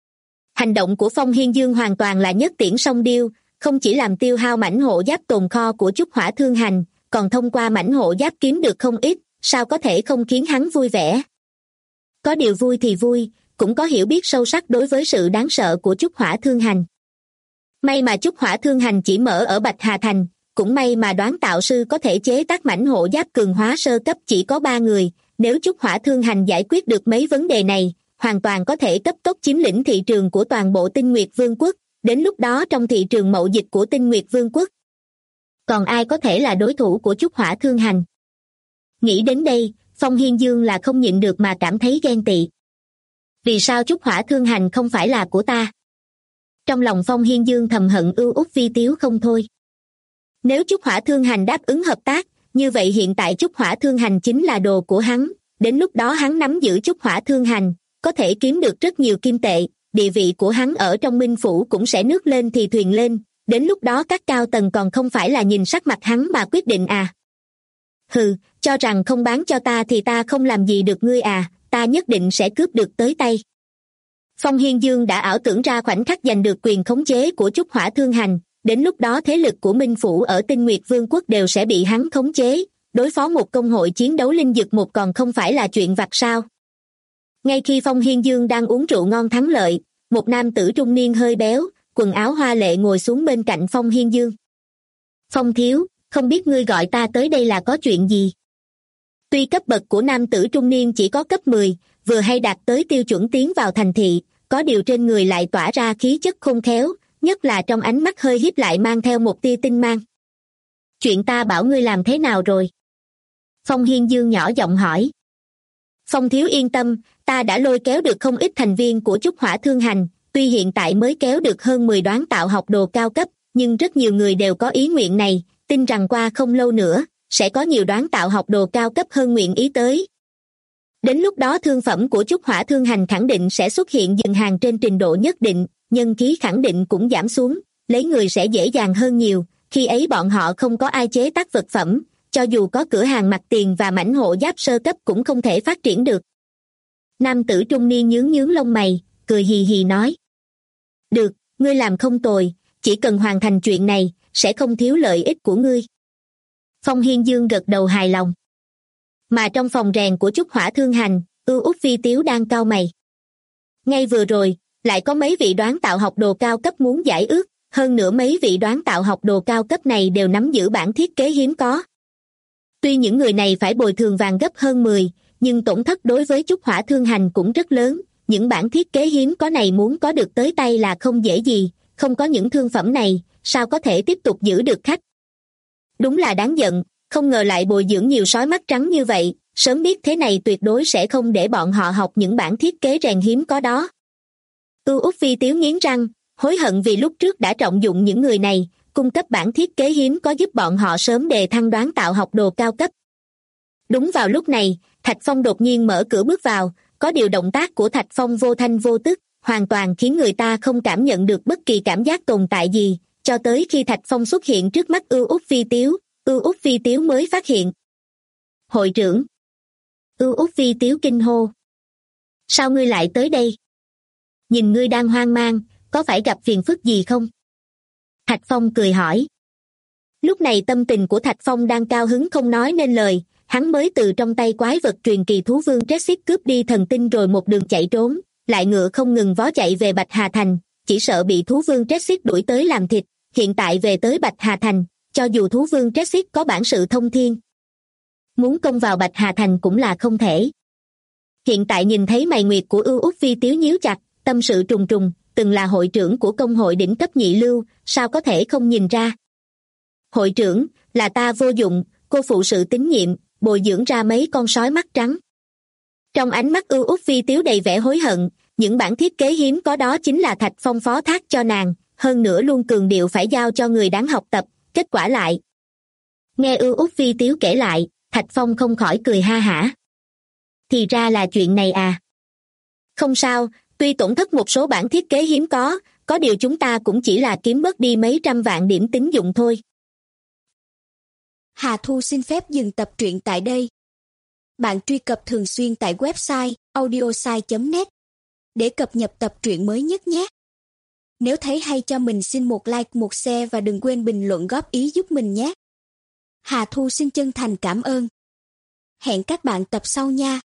Hành động của Phong Hiên Dương hoàn toàn là nhất tiễn song điêu, không chỉ làm tiêu hao mảnh hộ giáp tồn kho của Chúc Hỏa Thương Hành, còn thông qua mảnh hộ giáp kiếm được không ít, sao có thể không khiến hắn vui vẻ. Có điều vui thì vui, cũng có hiểu biết sâu sắc đối với sự đáng sợ của Chúc Hỏa Thương Hành. May mà Chúc Hỏa Thương Hành chỉ mở ở Bạch Hà Thành, cũng may mà đoán tạo sư có thể chế tác mảnh hộ giáp cường hóa sơ cấp chỉ có 3 người, nếu Chúc Hỏa Thương Hành giải quyết được mấy vấn đề này, hoàn toàn có thể cấp tốc chiếm lĩnh thị trường của toàn bộ Tinh Nguyệt Vương quốc, đến lúc đó trong thị trường mậu dịch của Tinh Nguyệt Vương quốc. Còn ai có thể là đối thủ của Chúc Hỏa Thương Hành? Nghĩ đến đây, Phong Hiên Dương là không nhịn được mà cảm thấy ghen tị. Vì sao Chúc Hỏa Thương Hành không phải là của ta? Trong lòng Phong Hiên Dương thầm hận ưu út vi tiếu không thôi. Nếu Chúc Hỏa Thương Hành đáp ứng hợp tác, như vậy hiện tại Chúc Hỏa Thương Hành chính là đồ của hắn, đến lúc đó hắn nắm giữ Chúc Hỏa Thương Hành, có thể kiếm được rất nhiều kim tệ, địa vị của hắn ở trong Minh Phủ cũng sẽ nước lên thì thuyền lên, đến lúc đó các cao tầng còn không phải là nhìn sắc mặt hắn mà quyết định à. Hừ, cho rằng không bán cho ta thì ta không làm gì được ngươi à, ta nhất định sẽ cướp được tới tay. Phong Hiên Dương đã ảo tưởng ra khoảnh khắc giành được quyền khống chế của Chúc Hỏa Thương Hành, đến lúc đó thế lực của Minh Phủ ở Tinh Nguyệt Vương quốc đều sẽ bị hắn khống chế, đối phó một công hội chiến đấu linh dược một còn không phải là chuyện vặt sao. Ngay khi Phong Hiên Dương đang uống rượu ngon thắng lợi, một nam tử trung niên hơi béo, quần áo hoa lệ ngồi xuống bên cạnh Phong Hiên Dương. Phong thiếu, không biết ngươi gọi ta tới đây là có chuyện gì? Tuy cấp bậc của nam tử trung niên chỉ có cấp 10, vừa hay đạt tới tiêu chuẩn tiến vào thành thị, có điều trên người lại tỏa ra khí chất khôn khéo, nhất là trong ánh mắt hơi híp lại mang theo một tia tinh mang. Chuyện ta bảo ngươi làm thế nào rồi? Phong Hiên Dương nhỏ giọng hỏi. Phong thiếu yên tâm, ta đã lôi kéo được không ít thành viên của Chúc Hỏa Thương Hành, tuy hiện tại mới kéo được hơn 10 đoán tạo học đồ cao cấp, nhưng rất nhiều người đều có ý nguyện này, tin rằng qua không lâu nữa, sẽ có nhiều đoán tạo học đồ cao cấp hơn nguyện ý tới. Đến lúc đó thương phẩm của Chúc Hỏa Thương Hành khẳng định sẽ xuất hiện dừng hàng trên trình độ nhất định, nhân khí khẳng định cũng giảm xuống, lấy người sẽ dễ dàng hơn nhiều, khi ấy bọn họ không có ai chế tác vật phẩm, cho dù có cửa hàng mặt tiền và mảnh hộ giáp sơ cấp cũng không thể phát triển được. Nam tử trung niên nhướng lông mày, cười hì hì nói. Được, ngươi làm không tồi, chỉ cần hoàn thành chuyện này, sẽ không thiếu lợi ích của ngươi. Phong Hiên Dương gật đầu hài lòng. Mà trong phòng rèn của Chúc Hỏa Thương Hành, ưu út vi tiếu đang cau mày. Ngay vừa rồi, lại có mấy vị đoán tạo học đồ cao cấp muốn giải ước, hơn nữa mấy vị đoán tạo học đồ cao cấp này đều nắm giữ bản thiết kế hiếm có. Tuy những người này phải bồi thường vàng gấp hơn 10, nhưng tổn thất đối với Chúc Hỏa Thương Hành cũng rất lớn, những bản thiết kế hiếm có này muốn có được tới tay là không dễ gì, không có những thương phẩm này, sao có thể tiếp tục giữ được khách. Đúng là đáng giận, không ngờ lại bồi dưỡng nhiều sói mắt trắng như vậy, sớm biết thế này tuyệt đối sẽ không để bọn họ học những bản thiết kế rèn hiếm có đó. Ưu út vi tiếu nghiến răng, hối hận vì lúc trước đã trọng dụng những người này, cung cấp bản thiết kế hiếm có giúp bọn họ sớm đề thăng đoán tạo học đồ cao cấp. Đúng vào lúc này, Thạch Phong đột nhiên mở cửa bước vào, có điều động tác của Thạch Phong vô thanh vô tức, hoàn toàn khiến người ta không cảm nhận được bất kỳ cảm giác tồn tại gì, cho tới khi Thạch Phong xuất hiện trước mắt ưu út vi tiếu mới phát hiện. Hội trưởng! Ưu út vi tiếu kinh hô. Sao ngươi lại tới đây? Nhìn ngươi đang hoang mang, có phải gặp phiền phức gì không? Thạch Phong cười hỏi. Lúc này tâm tình của Thạch Phong đang cao hứng không nói nên lời, hắn mới từ trong tay quái vật truyền kỳ thú vương Trexit cướp đi thần tinh rồi một đường chạy trốn, lại ngựa không ngừng vó chạy về Bạch Hà Thành, chỉ sợ bị thú vương Trexit đuổi tới làm thịt, hiện tại về tới Bạch Hà Thành, cho dù thú vương Trexit có bản sự thông thiên, muốn công vào Bạch Hà Thành cũng là không thể. Hiện tại nhìn thấy mày nguyệt của ưu út vi tiếu nhíu chặt, tâm sự trùng trùng, từng là hội trưởng của công hội đỉnh cấp nhị lưu, sao có thể không nhìn ra. Hội trưởng, là ta vô dụng, cô phụ sự tín nhiệm, bồi dưỡng ra mấy con sói mắt trắng. Trong ánh mắt ưu út vi tiếu đầy vẻ hối hận, Những bản thiết kế hiếm có đó chính là Thạch Phong phó thác cho nàng, hơn nữa luôn cường điệu phải giao cho người đáng học tập, kết quả lại. Nghe Út Vi Tiếu kể lại, Thạch Phong không khỏi cười ha hả. Thì ra là chuyện này à. Không sao, tuy tổn thất một số bản thiết kế hiếm có điều chúng ta cũng chỉ là kiếm bớt đi mấy trăm vạn điểm tín dụng thôi. Hà Thu xin phép dừng tập truyện tại đây. Bạn truy cập thường xuyên tại website audiosai.net để cập nhật tập truyện mới nhất nhé. Nếu thấy hay cho mình xin một like, một share và đừng quên bình luận góp ý giúp mình nhé. Hà Thu xin chân thành cảm ơn. Hẹn các bạn tập sau nha.